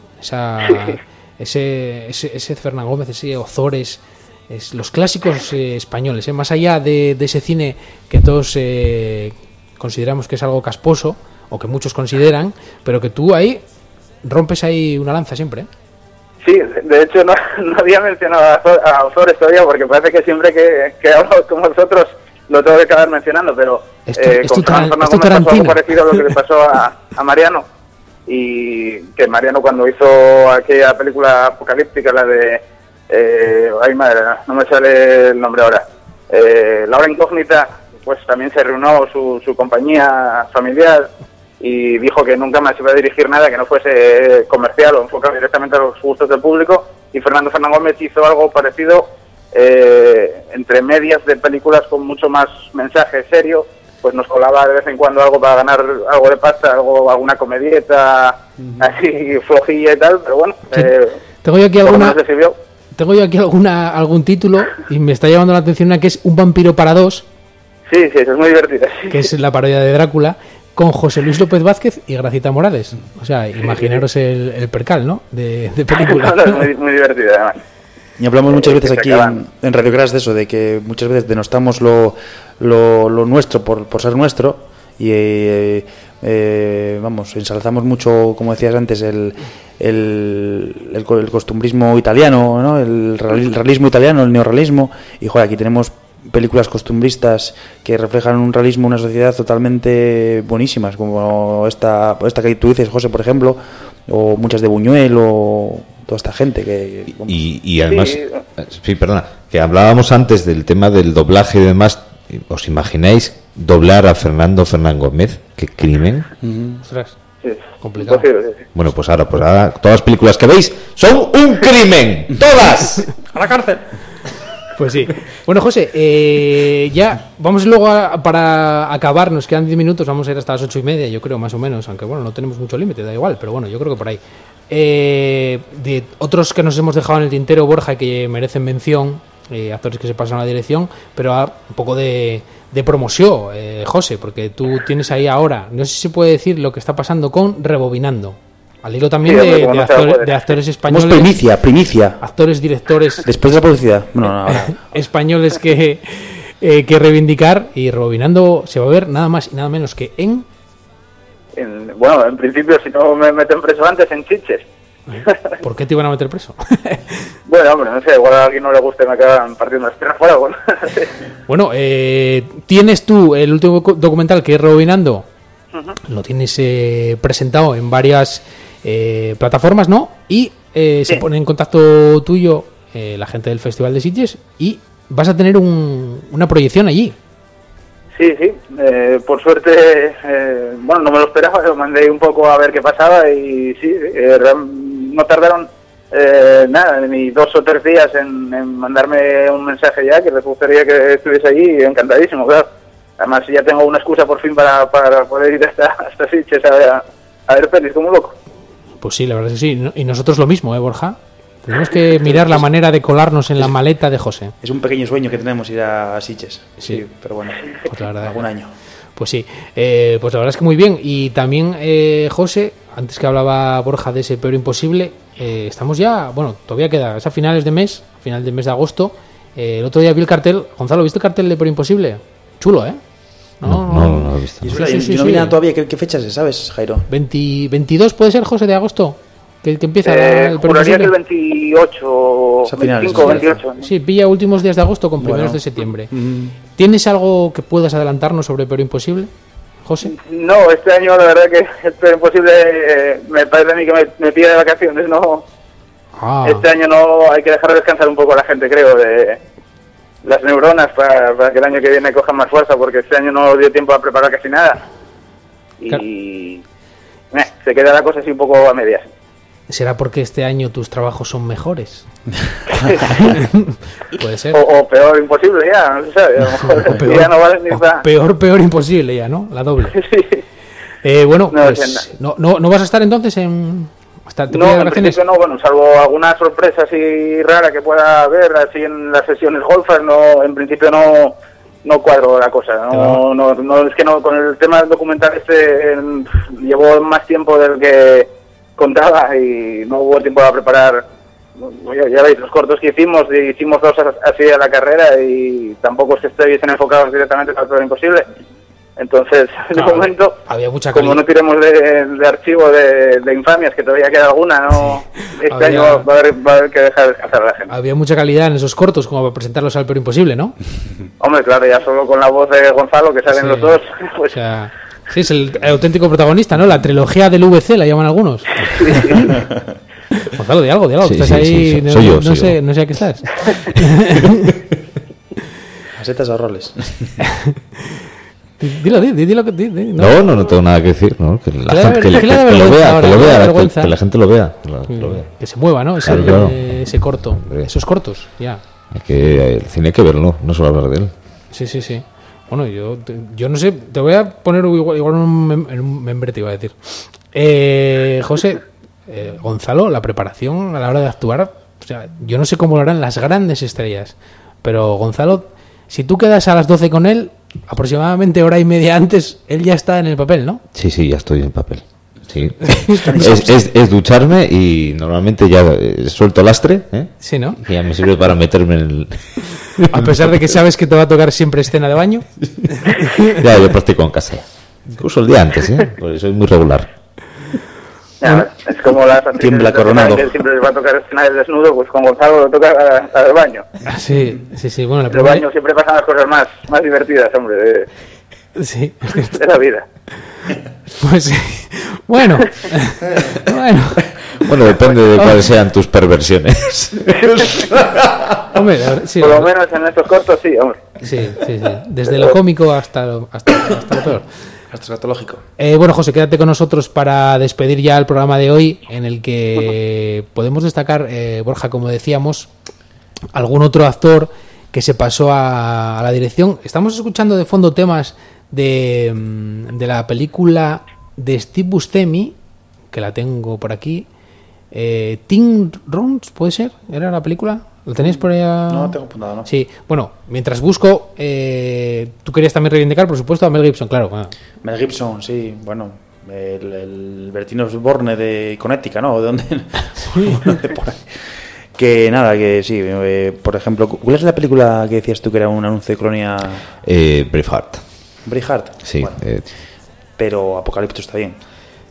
ese Fernán Gómez, ese Ozores, los clásicos españoles, más allá de ese cine que todos consideramos que es algo casposo, o que muchos consideran, pero que tú ahí rompes ahí una lanza siempre, Sí, de hecho no había mencionado a Ozores todavía, porque parece que siempre que hablo con vosotros lo tengo que acabar mencionando, pero con Fernando Gómez pasó algo parecido a lo que le pasó a Mariano, y que Mariano cuando hizo aquella película apocalíptica, la de ay madre, no me sale el nombre ahora, La Hora Incógnita, pues también se reunió su compañía familiar y dijo que nunca más iba a dirigir nada que no fuese comercial o enfocado directamente a los gustos del público, y Fernando Fernán Gómez hizo algo parecido, entre medias de películas con mucho más mensaje serio, pues nos colaba de vez en cuando algo para ganar algo de pasta, alguna comedieta así flojilla y tal, pero bueno, tengo yo aquí algún título y me está llamando la atención una que es Un vampiro para dos. Sí, eso es muy divertida. Sí. Que es la parodia de Drácula, con José Luis López Vázquez y Gracita Morales. O sea, imaginaros el percal, ¿no? De película. No, es muy divertida, además. Y hablamos muchas veces aquí en Radio Crash de eso, de que muchas veces denostamos lo nuestro por ser nuestro, y vamos, ensalzamos mucho, como decías antes, el costumbrismo italiano, ¿no? El realismo italiano, el neorrealismo, y joder, aquí tenemos películas costumbristas que reflejan un realismo, una sociedad totalmente buenísimas, como esta que tú dices, José, por ejemplo, o muchas de Buñuel, o toda esta gente que y además sí, perdona, que hablábamos antes del tema del doblaje y demás. ¿Os imagináis doblar a Fernando Fernán Gómez? ¡Qué crimen! Ostras, sí, complicado. Bueno, pues ahora todas las películas que veis son un crimen, todas a la cárcel. Pues sí. Bueno, José, ya vamos luego para acabar, nos quedan 10 minutos, vamos a ir hasta las 8:30, yo creo, más o menos, aunque bueno, no tenemos mucho límite, da igual, pero bueno, yo creo que por ahí. De otros que nos hemos dejado en el tintero, Borja, que merecen mención, actores que se pasan a la dirección, pero un poco de promoción, José, porque tú tienes ahí ahora, no sé si se puede decir lo que está pasando con Rebobinando. Al hilo también de actores españoles. Primicia. Actores, directores. Después de la publicidad. Españoles que reivindicar, y Rebobinando se va a ver nada más y nada menos que en principio, si no me meten preso antes, en Sitges. ¿Por qué te iban a meter preso? Bueno, hombre, no sé, igual a alguien no le gusta y me acaban partiendo las piernas fuera. Bueno, tienes tú el último documental, que es Rebobinando. Lo tienes presentado en varias plataformas, ¿no? Y se pone en contacto tuyo la gente del Festival de Sitges y vas a tener una proyección allí. Sí, por suerte, no me lo esperaba, lo mandé un poco a ver qué pasaba y sí, no tardaron nada, ni 2 o 3 días en mandarme un mensaje ya, que les gustaría que estuviese allí, encantadísimo, claro. Además ya tengo una excusa por fin para poder ir hasta Sitges a ver pelis como loco. Pues sí, la verdad es que sí, y nosotros lo mismo, Borja. Tenemos que mirar la manera de colarnos en la maleta de José. Es un pequeño sueño que tenemos, ir a Sitges. Sí, pero bueno, pues la verdad, algún año. Pues sí, pues la verdad es que muy bien. Y también, José, antes que hablaba Borja de ese Peor Imposible, estamos ya, bueno, todavía queda, es a final del mes de agosto. El otro día vi el cartel. Gonzalo, ¿viste el cartel de Peor Imposible? Chulo, ¿eh? No lo he visto. Sí, no vi nada todavía. ¿Qué fechas sabes, Jairo? 22 puede ser, José, de agosto. Que empieza el juraría que el 28, 25 o 28. ¿no? Sí, pilla últimos días de agosto con primeros de septiembre. ¿Tienes algo que puedas adelantarnos sobre Peor Imposible, José? No, este año la verdad que el Peor Imposible me parece a mí que me pide de vacaciones, ¿no? Este año no, hay que dejar descansar un poco a la gente, creo, de las neuronas para que el año que viene cojan más fuerza, porque este año no dio tiempo a preparar casi nada. Y se queda la cosa así un poco a medias. ¿Será porque este año tus trabajos son mejores? Puede ser. O Peor Imposible ya, no se sabe. A lo mejor peor, ya no vale ni para... Peor Imposible ya, ¿no? La doble. Bueno, no, pues no vas a estar entonces en... No, en principio no, bueno, salvo alguna sorpresa así rara que pueda haber así en las sesiones golfas, no, en principio no no cuadro la cosa. No, es que no, con el tema del documental llevó más tiempo del que contaba y no hubo tiempo para preparar. Ya veis, los cortos que hicimos 2 así a la carrera y tampoco es que estuviesen enfocados directamente al Pro Imposible. Entonces, de momento, había mucha como no tiremos de archivo de infamias, que todavía queda alguna, no este año va a haber que dejar descansar a la gente. Había mucha calidad en esos cortos como para presentarlos al Pero Imposible, ¿no? Hombre, claro, ya solo con la voz de Gonzalo, que salen los dos, pues... O sea, sí, es el auténtico protagonista, ¿no? La trilogía del VC la llaman algunos. Gonzalo, de algo. Sí, estás ahí, soy yo. No sé a qué estás. Masetas o roles. Dilo. No tengo nada que decir, ¿no? Que la gente que lo vea, que la gente lo vea. Que se mueva, ¿no? Ese corto, esos cortos, ya. Es que el cine hay que verlo, no solo hablar de él. Sí. Bueno, yo no sé, te voy a poner igual en un membrete, iba a decir. José, Gonzalo, la preparación a la hora de actuar, o sea, yo no sé cómo lo harán las grandes estrellas, pero Gonzalo, si tú quedas a las 12 con él, aproximadamente hora y media antes, él ya está en el papel, ¿no? Sí, ya estoy en papel. Sí. es ducharme y normalmente ya suelto lastre, ¿eh? Sí, ¿no? Y ya me sirve para meterme en el... A pesar de que sabes que te va a tocar siempre escena de baño. Ya, yo practico en casa. Incluso el día antes, porque soy muy regular. Ya, es como las tiembla coronado. Que siempre les va a tocar escena del desnudo, pues con Gonzalo le toca hasta el baño. Sí. Bueno, el baño siempre pasan las cosas más divertidas, hombre, sí, de la vida. Pues bueno, depende de cuáles sean tus perversiones. Hombre, sí, por lo menos en estos cortos, sí, hombre. Sí. Desde lo cómico hasta lo peor. Hasta escatológico. Bueno, José, quédate con nosotros para despedir ya el programa de hoy, en el que podemos destacar, Borja, como decíamos, algún otro actor que se pasó a la dirección. Estamos escuchando de fondo temas de la película de Steve Buscemi, que la tengo por aquí. Teen Runs, ¿puede ser? ¿Era la película? ¿Lo tenéis por ahí? No, tengo apuntado, ¿no? Sí, bueno, mientras busco, tú querías también reivindicar, por supuesto, a Mel Gibson, claro. Mel Gibson, sí, bueno, el Bertino Osborne de Connecticut, ¿no? ¿De dónde? Por ahí. Que nada, que sí, por ejemplo, ¿cuál es la película que decías tú que era un anuncio de colonia? Braveheart. Braveheart. Sí. Bueno, pero Apocalipto está bien.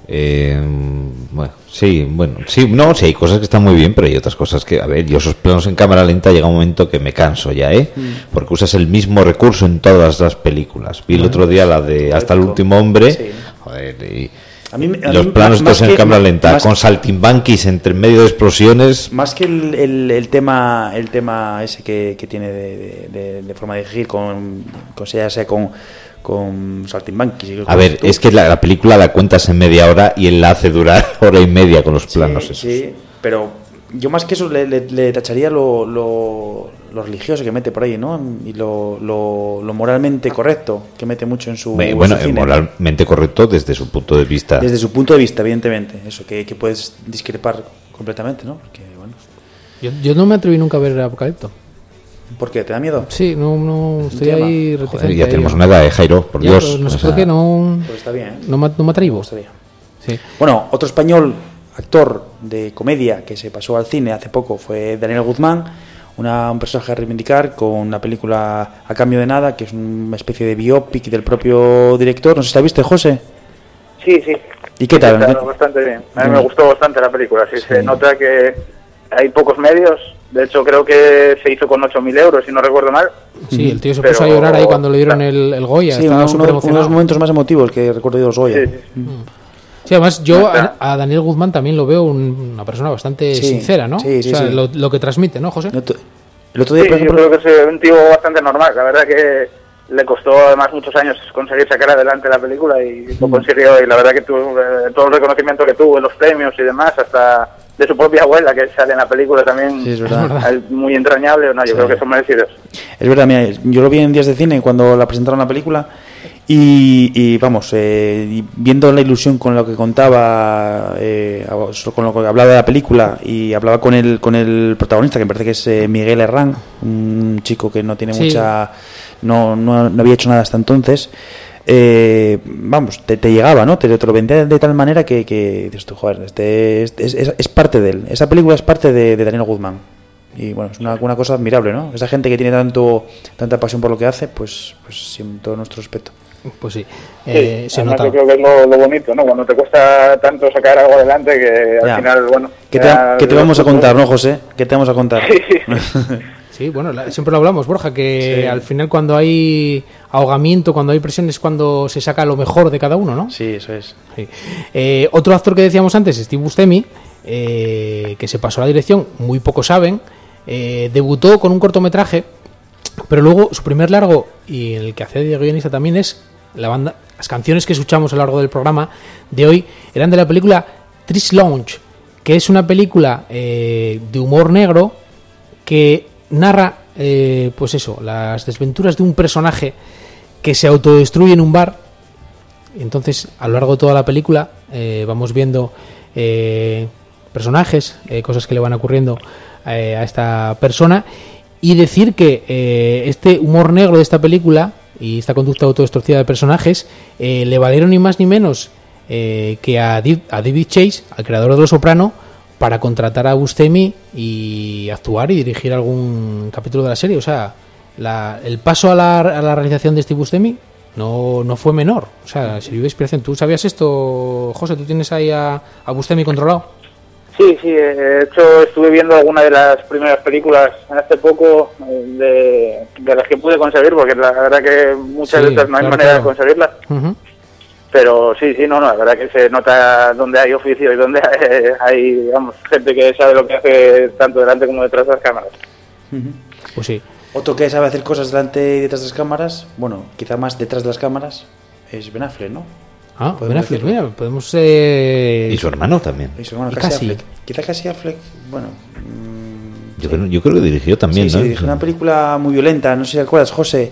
Sí, hay cosas que están muy bien, pero hay otras cosas que, a ver, yo esos planos en cámara lenta llega un momento que me canso ya, porque usas el mismo recurso en todas las películas. Vi el otro día la de Hasta el último hombre, sí. Joder, y a mí, los planos estos en cámara lenta, con saltimbanquis entre medio de explosiones. Más que el tema ese que tiene de forma de dirigir, ya sea con saltimbanquis. A ver, es que la película la cuentas en media hora y él la hace durar hora y media con los planos esos. Sí, pero yo más que eso le tacharía lo religioso que mete por ahí, ¿no? Y lo moralmente correcto que mete mucho en su cine. Moralmente correcto desde su punto de vista. Desde su punto de vista, evidentemente. Eso, que puedes discrepar completamente, ¿no? Porque, bueno. Yo no me atreví nunca a ver Apocalipto. ¿Por qué? ¿Te da miedo? Sí, no estoy ahí reticente. Joder, ya tenemos una edad, Jairo, por Dios. No sé por qué, no. Pues está bien, no me atrevo. Está bien. Sí. Bueno, otro español, actor de comedia que se pasó al cine hace poco fue Daniel Guzmán, un personaje a reivindicar con una película A cambio de nada, que es una especie de biopic del propio director. No sé si la viste, José. Sí. ¿Y qué tal? Está bastante bien. A mí me gustó bastante la película. Sí. Se nota que hay pocos medios. De hecho, creo que se hizo con 8.000 euros, si no recuerdo mal. Sí, el tío se puso a llorar ahí cuando le dieron el Goya. Sí, estaba uno de los momentos más emotivos que recuerdo de los Goya. Sí. Sí, además yo a Daniel Guzmán también lo veo una persona bastante sincera, ¿no? Sí, o sea, lo que transmite, ¿no, José? El otro día, por ejemplo, yo creo que es un tío bastante normal. La verdad que le costó además muchos años conseguir sacar adelante la película y lo consiguió. Y la verdad que tuvo todo el reconocimiento que tuvo en los premios y demás, hasta de su propia abuela que sale en la película también, sí, es verdad. Muy entrañable. No, yo creo que son merecidos. Es verdad, mira, yo lo vi en Días de Cine cuando la presentaron la película y vamos, viendo la ilusión con lo que contaba, con lo que hablaba de la película y hablaba con el protagonista, que me parece que es Miguel Herrán, un chico que no tiene no había hecho nada hasta entonces. Vamos, te llegaba, ¿no? Te lo vendía de tal manera que dices tú, joder, es parte de él. Esa película es parte de Daniel Goodman. Y bueno, es una cosa admirable, ¿no? Esa gente que tiene tanta pasión por lo que hace, pues sin todo nuestro respeto. Pues sí, se nota. Yo creo que es lo bonito, ¿no? Cuando te cuesta tanto sacar algo adelante que al final, bueno... ¿Qué te vamos a contar, no, José? ¿Qué te vamos a contar? Sí, bueno, siempre lo hablamos, Borja, que al final cuando hay ahogamiento, cuando hay presión, es cuando se saca lo mejor de cada uno, ¿no? Sí, eso es. Sí. Otro actor que decíamos antes, Steve Buscemi, que se pasó a la dirección, muy pocos saben, debutó con un cortometraje, pero luego su primer largo, y el que hace de guionista también, es la banda. Las canciones que escuchamos a lo largo del programa de hoy eran de la película Trees Lounge, que es una película de humor negro que narra, pues eso, las desventuras de un personaje que se autodestruye en un bar. Entonces, a lo largo de toda la película vamos viendo personajes, cosas que le van ocurriendo a esta persona, y decir que este humor negro de esta película y esta conducta autodestructiva de personajes le valieron ni más ni menos que a David Chase, al creador de Los Soprano, para contratar a Buscemi y actuar y dirigir algún capítulo de la serie. O sea, el paso a la realización de Steve Buscemi no fue menor. O sea, sirvió de inspiración. ¿Tú sabías esto, José? ¿Tú tienes ahí a Buscemi controlado? Sí, de hecho estuve viendo alguna de las primeras películas hace poco de las que pude conseguir, porque la verdad que muchas de estas no hay manera de conseguirlas. Uh-huh. Pero sí, la verdad que se nota donde hay oficio y donde hay, digamos, gente que sabe lo que hace tanto delante como detrás de las cámaras. Uh-huh. Pues sí. Otro que sabe hacer cosas delante y detrás de las cámaras, bueno, quizá más detrás de las cámaras, es Ben Affleck, ¿no? Ah, Ben Affleck, mira, podemos... Y su hermano también. Y su hermano, Casey Affleck. Quizá Casey Affleck, bueno... Yo creo que dirigió también, sí, ¿no? Sí, dirigió una película muy violenta, no sé si te acuerdas, José,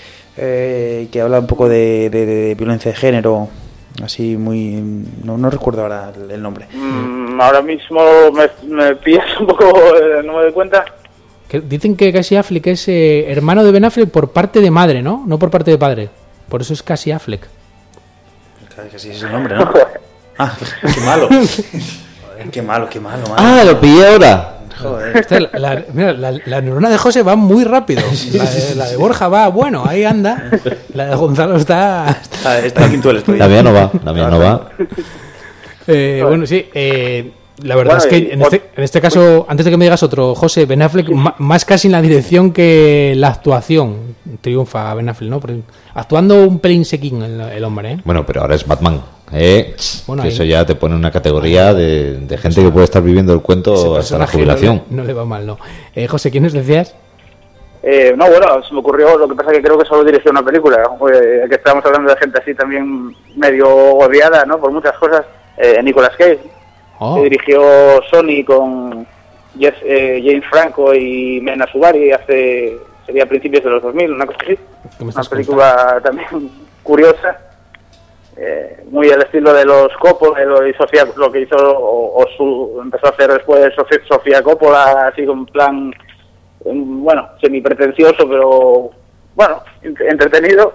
que habla un poco de violencia de género, así muy... No recuerdo ahora el nombre. Ahora mismo me pillas un poco, no me doy cuenta. Que dicen que Casey Affleck es hermano de Ben Affleck por parte de madre, ¿no? No por parte de padre. Por eso es Casey Affleck. Casi es el nombre, ¿no? Ah, qué malo. Qué malo. Ah, lo pillé ahora. Joder. Mira, la neurona de José va muy rápido. La de Borja va, bueno, ahí anda. La de Gonzalo está quintuel. La mía no va. Bueno, sí. La verdad es que en este caso, antes de que me digas otro, José, Ben Affleck, más casi en la dirección que la actuación, triunfa Ben Affleck, ¿no? Porque actuando un pelín sequín el hombre, ¿eh? Bueno, pero ahora es Batman, Bueno, que eso ya te pone en una categoría de gente que puede estar viviendo el cuento hasta la jubilación. No le va mal, ¿no? José, ¿quién nos decías? Se me ocurrió, lo que pasa que creo que solo dirigió una película, que estábamos hablando de gente así también medio odiada, ¿no? Por muchas cosas, Nicolas Cage. Oh. Que dirigió Sony con James Franco y Mena Subari sería a principios de los 2000, una cosa así. Una película también curiosa, muy al estilo de los Coppola, lo que hizo empezó a hacer después Sofía Coppola, así con plan, semi-pretencioso, pero entretenido,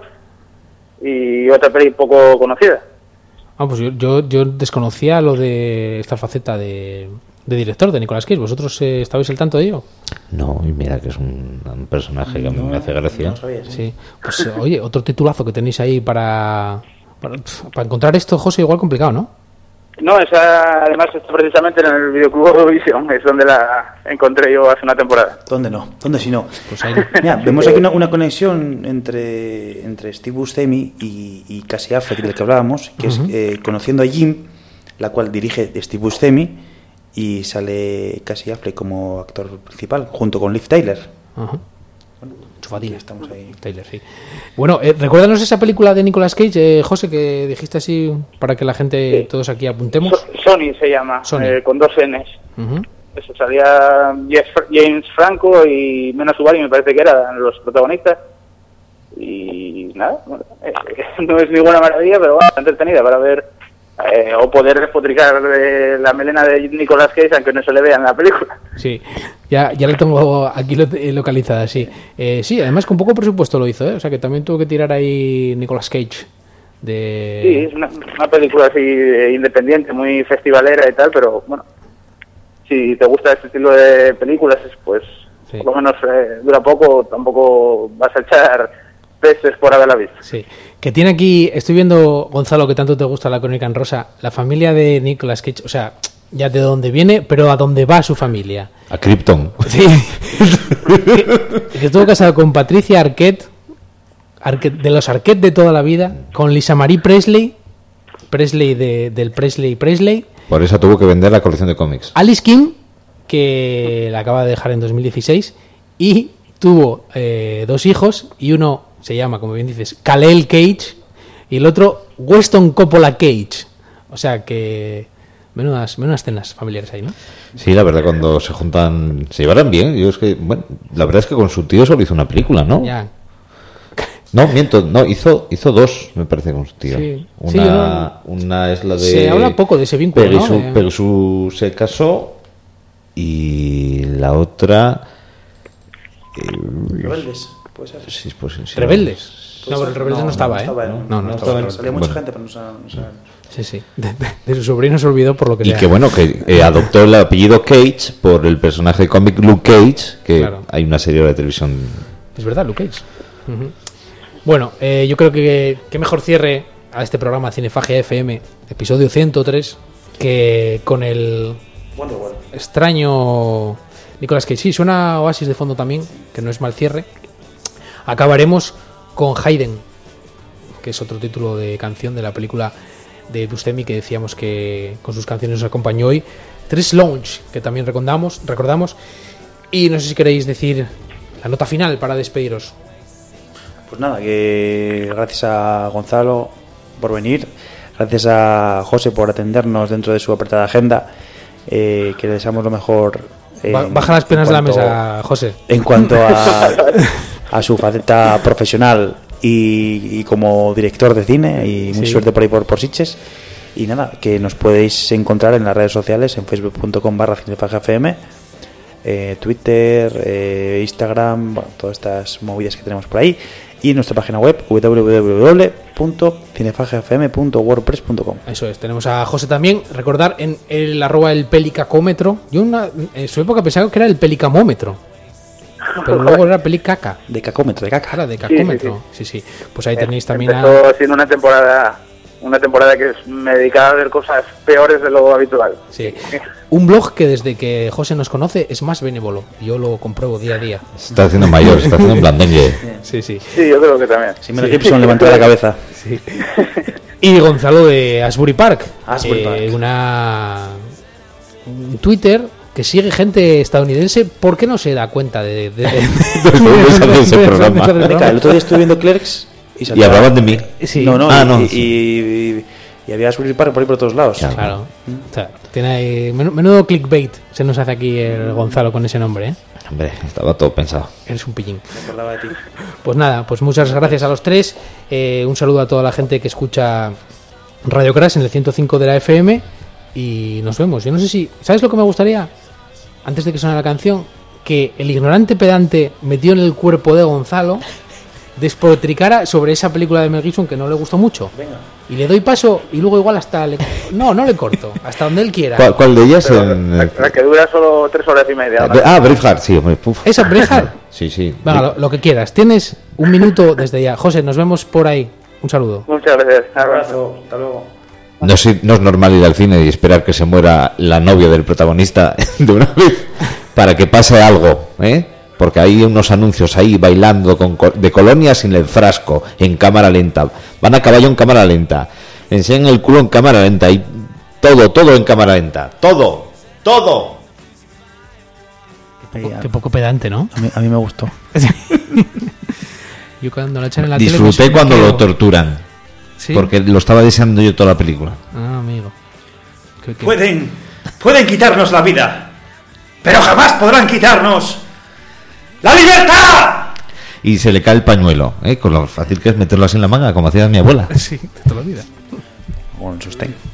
y otra peli poco conocida. Pues yo desconocía lo de esta faceta de director de Nicolas Cage. ¿Vosotros estabais al tanto de ello? No, y mira que es un personaje que a mí me hace gracia. No sabía, sí. Pues oye, otro titulazo que tenéis ahí para encontrar esto, José, igual complicado, ¿no? No, esa además está precisamente en el videoclub Eurovisión, es donde la encontré yo hace una temporada. ¿Dónde no? ¿Dónde si no? Pues ahí. Mira, vemos aquí una conexión entre Steve Buscemi y Casey Affleck, del que hablábamos, que es Conociendo a Jim, la cual dirige Steve Buscemi, y sale Casey Affleck como actor principal, junto con Liv Tyler. Chufatina. Estamos ahí. Tyler, sí. Bueno, recuérdanos esa película de Nicolas Cage, José, que dijiste así para que la gente, todos aquí apuntemos. Sony se llama, Sony. Con 2 Ns. Eso, salía James Franco y Mena Subari, me parece que eran los protagonistas. Y nada, no es ninguna maravilla, pero entretenida para ver o poder despotricar la melena de Nicolas Cage aunque no se le vea en la película. Sí, ya lo tengo aquí localizada, sí. Sí, además con poco presupuesto lo hizo, ¿eh? O sea que también tuvo que tirar ahí Nicolas Cage. Sí, es una película así independiente, muy festivalera y tal, pero bueno, si te gusta este estilo de películas, pues sí, por lo menos dura poco, tampoco vas a echar peces por haberla visto. Sí, que tiene aquí, estoy viendo, Gonzalo, que tanto te gusta la crónica en rosa, la familia de Nicolas Cage, o sea, ya de dónde viene, pero a dónde va su familia. A Krypton. Sí. que estuvo casado con Patricia Arquette, de los Arquette de toda la vida, con Lisa Marie Presley del Presley. Por eso tuvo que vender la colección de cómics. Alice King, que la acaba de dejar en 2016, y tuvo 2 hijos, y uno se llama, como bien dices, Kal-El Cage, y el otro Weston Coppola Cage. O sea que menudas cenas familiares ahí, ¿no? Sí, la verdad, cuando se juntan se llevarán bien. Yo es que, bueno, la verdad es que con su tío solo hizo una película, ¿no? Ya. No, miento, no, hizo 2, me parece, con su tío. Sí. Una es la de... Se habla poco de ese vínculo, ¿no? Pero se casó, y la otra... Rebeldes, puede ser. Sí, pues, sí, ¿Rebeldes? No, pero Rebeldes no estaba, ¿eh? No estaba. Salía mucha gente, pero no sabe. Sí. De su sobrino se olvidó por lo que sea. Y que bueno, que adoptó el apellido Cage por el personaje de cómic Luke Cage, que claro, hay una serie de televisión. Es verdad, Luke Cage. Uh-huh. Bueno, yo creo que mejor cierre a este programa Cinefagia FM, episodio 103, que con el extraño Nicolas Cage. Sí, suena Oasis de fondo también, que no es mal cierre. Acabaremos con Haydn, que es otro título de canción de la película de Buscemi, que decíamos que con sus canciones nos acompañó hoy. 3 Lounge, que también recordamos. Y no sé si queréis decir la nota final para despediros. Pues nada, que gracias a Gonzalo por venir, gracias a José por atendernos dentro de su apretada agenda, que le deseamos lo mejor. Baja las penas de la mesa, José. En cuanto a su faceta profesional y como director de cine, y mucha suerte por ahí por Sitges. Y nada, que nos podéis encontrar en las redes sociales, en facebook.com/cinefagiafm, Twitter, Instagram, bueno, todas estas movidas que tenemos por ahí, y en nuestra página web www.cinefagiafm.wordpress.com. Eso es, tenemos a José también. Recordar en el @el pelicacómetro. Yo en su época pensaba que era el pelicamómetro, pero luego era pelicaca. De cacómetro, de caca. Era de cacómetro. Sí. Pues ahí tenéis también empezó siendo una temporada que me dedicaba a ver cosas peores de lo habitual. Sí. Un blog que desde que José nos conoce es más benévolo. Yo lo compruebo día a día. Se está haciendo mayor, se está haciendo un blandengue. Sí. Sí, yo creo que también. Si Mel Gibson levantó la cabeza. Sí. Y Gonzalo de Asbury Park. Un Twitter que sigue gente estadounidense. ¿Por qué no se da cuenta de ese programa? El otro día estuve viendo Clerks y hablaban de mí. Sí. Y había Asbury Park por ahí por todos lados. Claro. O sea, tiene ahí menudo clickbait se nos hace aquí el Gonzalo con ese nombre, ¿eh? Hombre, estaba todo pensado. Eres un pillín. Me acordaba de ti. Pues nada, pues muchas gracias a los tres. Un saludo a toda la gente que escucha Radio Crash en el 105 de la FM. Y nos vemos. Yo no sé si... ¿Sabes lo que me gustaría? Antes de que suene la canción, que el ignorante pedante metido en el cuerpo de Gonzalo despotricara sobre esa película de Mel Gibson que no le gustó mucho. Venga. Y le doy paso y luego igual hasta... No le corto. Hasta donde él quiera. ¿Cuál de ellas? La que dura solo 3 horas y media. Braveheart, sí, hombre. ¿Esa Braveheart? Sí. Venga, lo que quieras. Tienes un minuto desde ya. José, nos vemos por ahí. Un saludo. Muchas gracias. Abrazo. Hasta luego. No es normal ir al cine y esperar que se muera la novia del protagonista de una vez para que pase algo, ¿eh? Porque hay unos anuncios ahí bailando de colonias sin el frasco, en cámara lenta. Van a caballo en cámara lenta. Enseñan el culo en cámara lenta. Y todo en cámara lenta. Todo. Qué poco pedante, ¿no? A mí me gustó. Yo cuando lo echan en la disfruté tele, cuando lo torturan. ¿Sí? Porque lo estaba deseando yo toda la película. Ah, amigo. ¿Qué? Pueden quitarnos la vida, pero jamás podrán quitarnos ¡la libertad! Y se le cae el pañuelo, con lo fácil que es meterlo así en la manga, como hacía mi abuela. Sí, te lo olvidas. Con el sostén.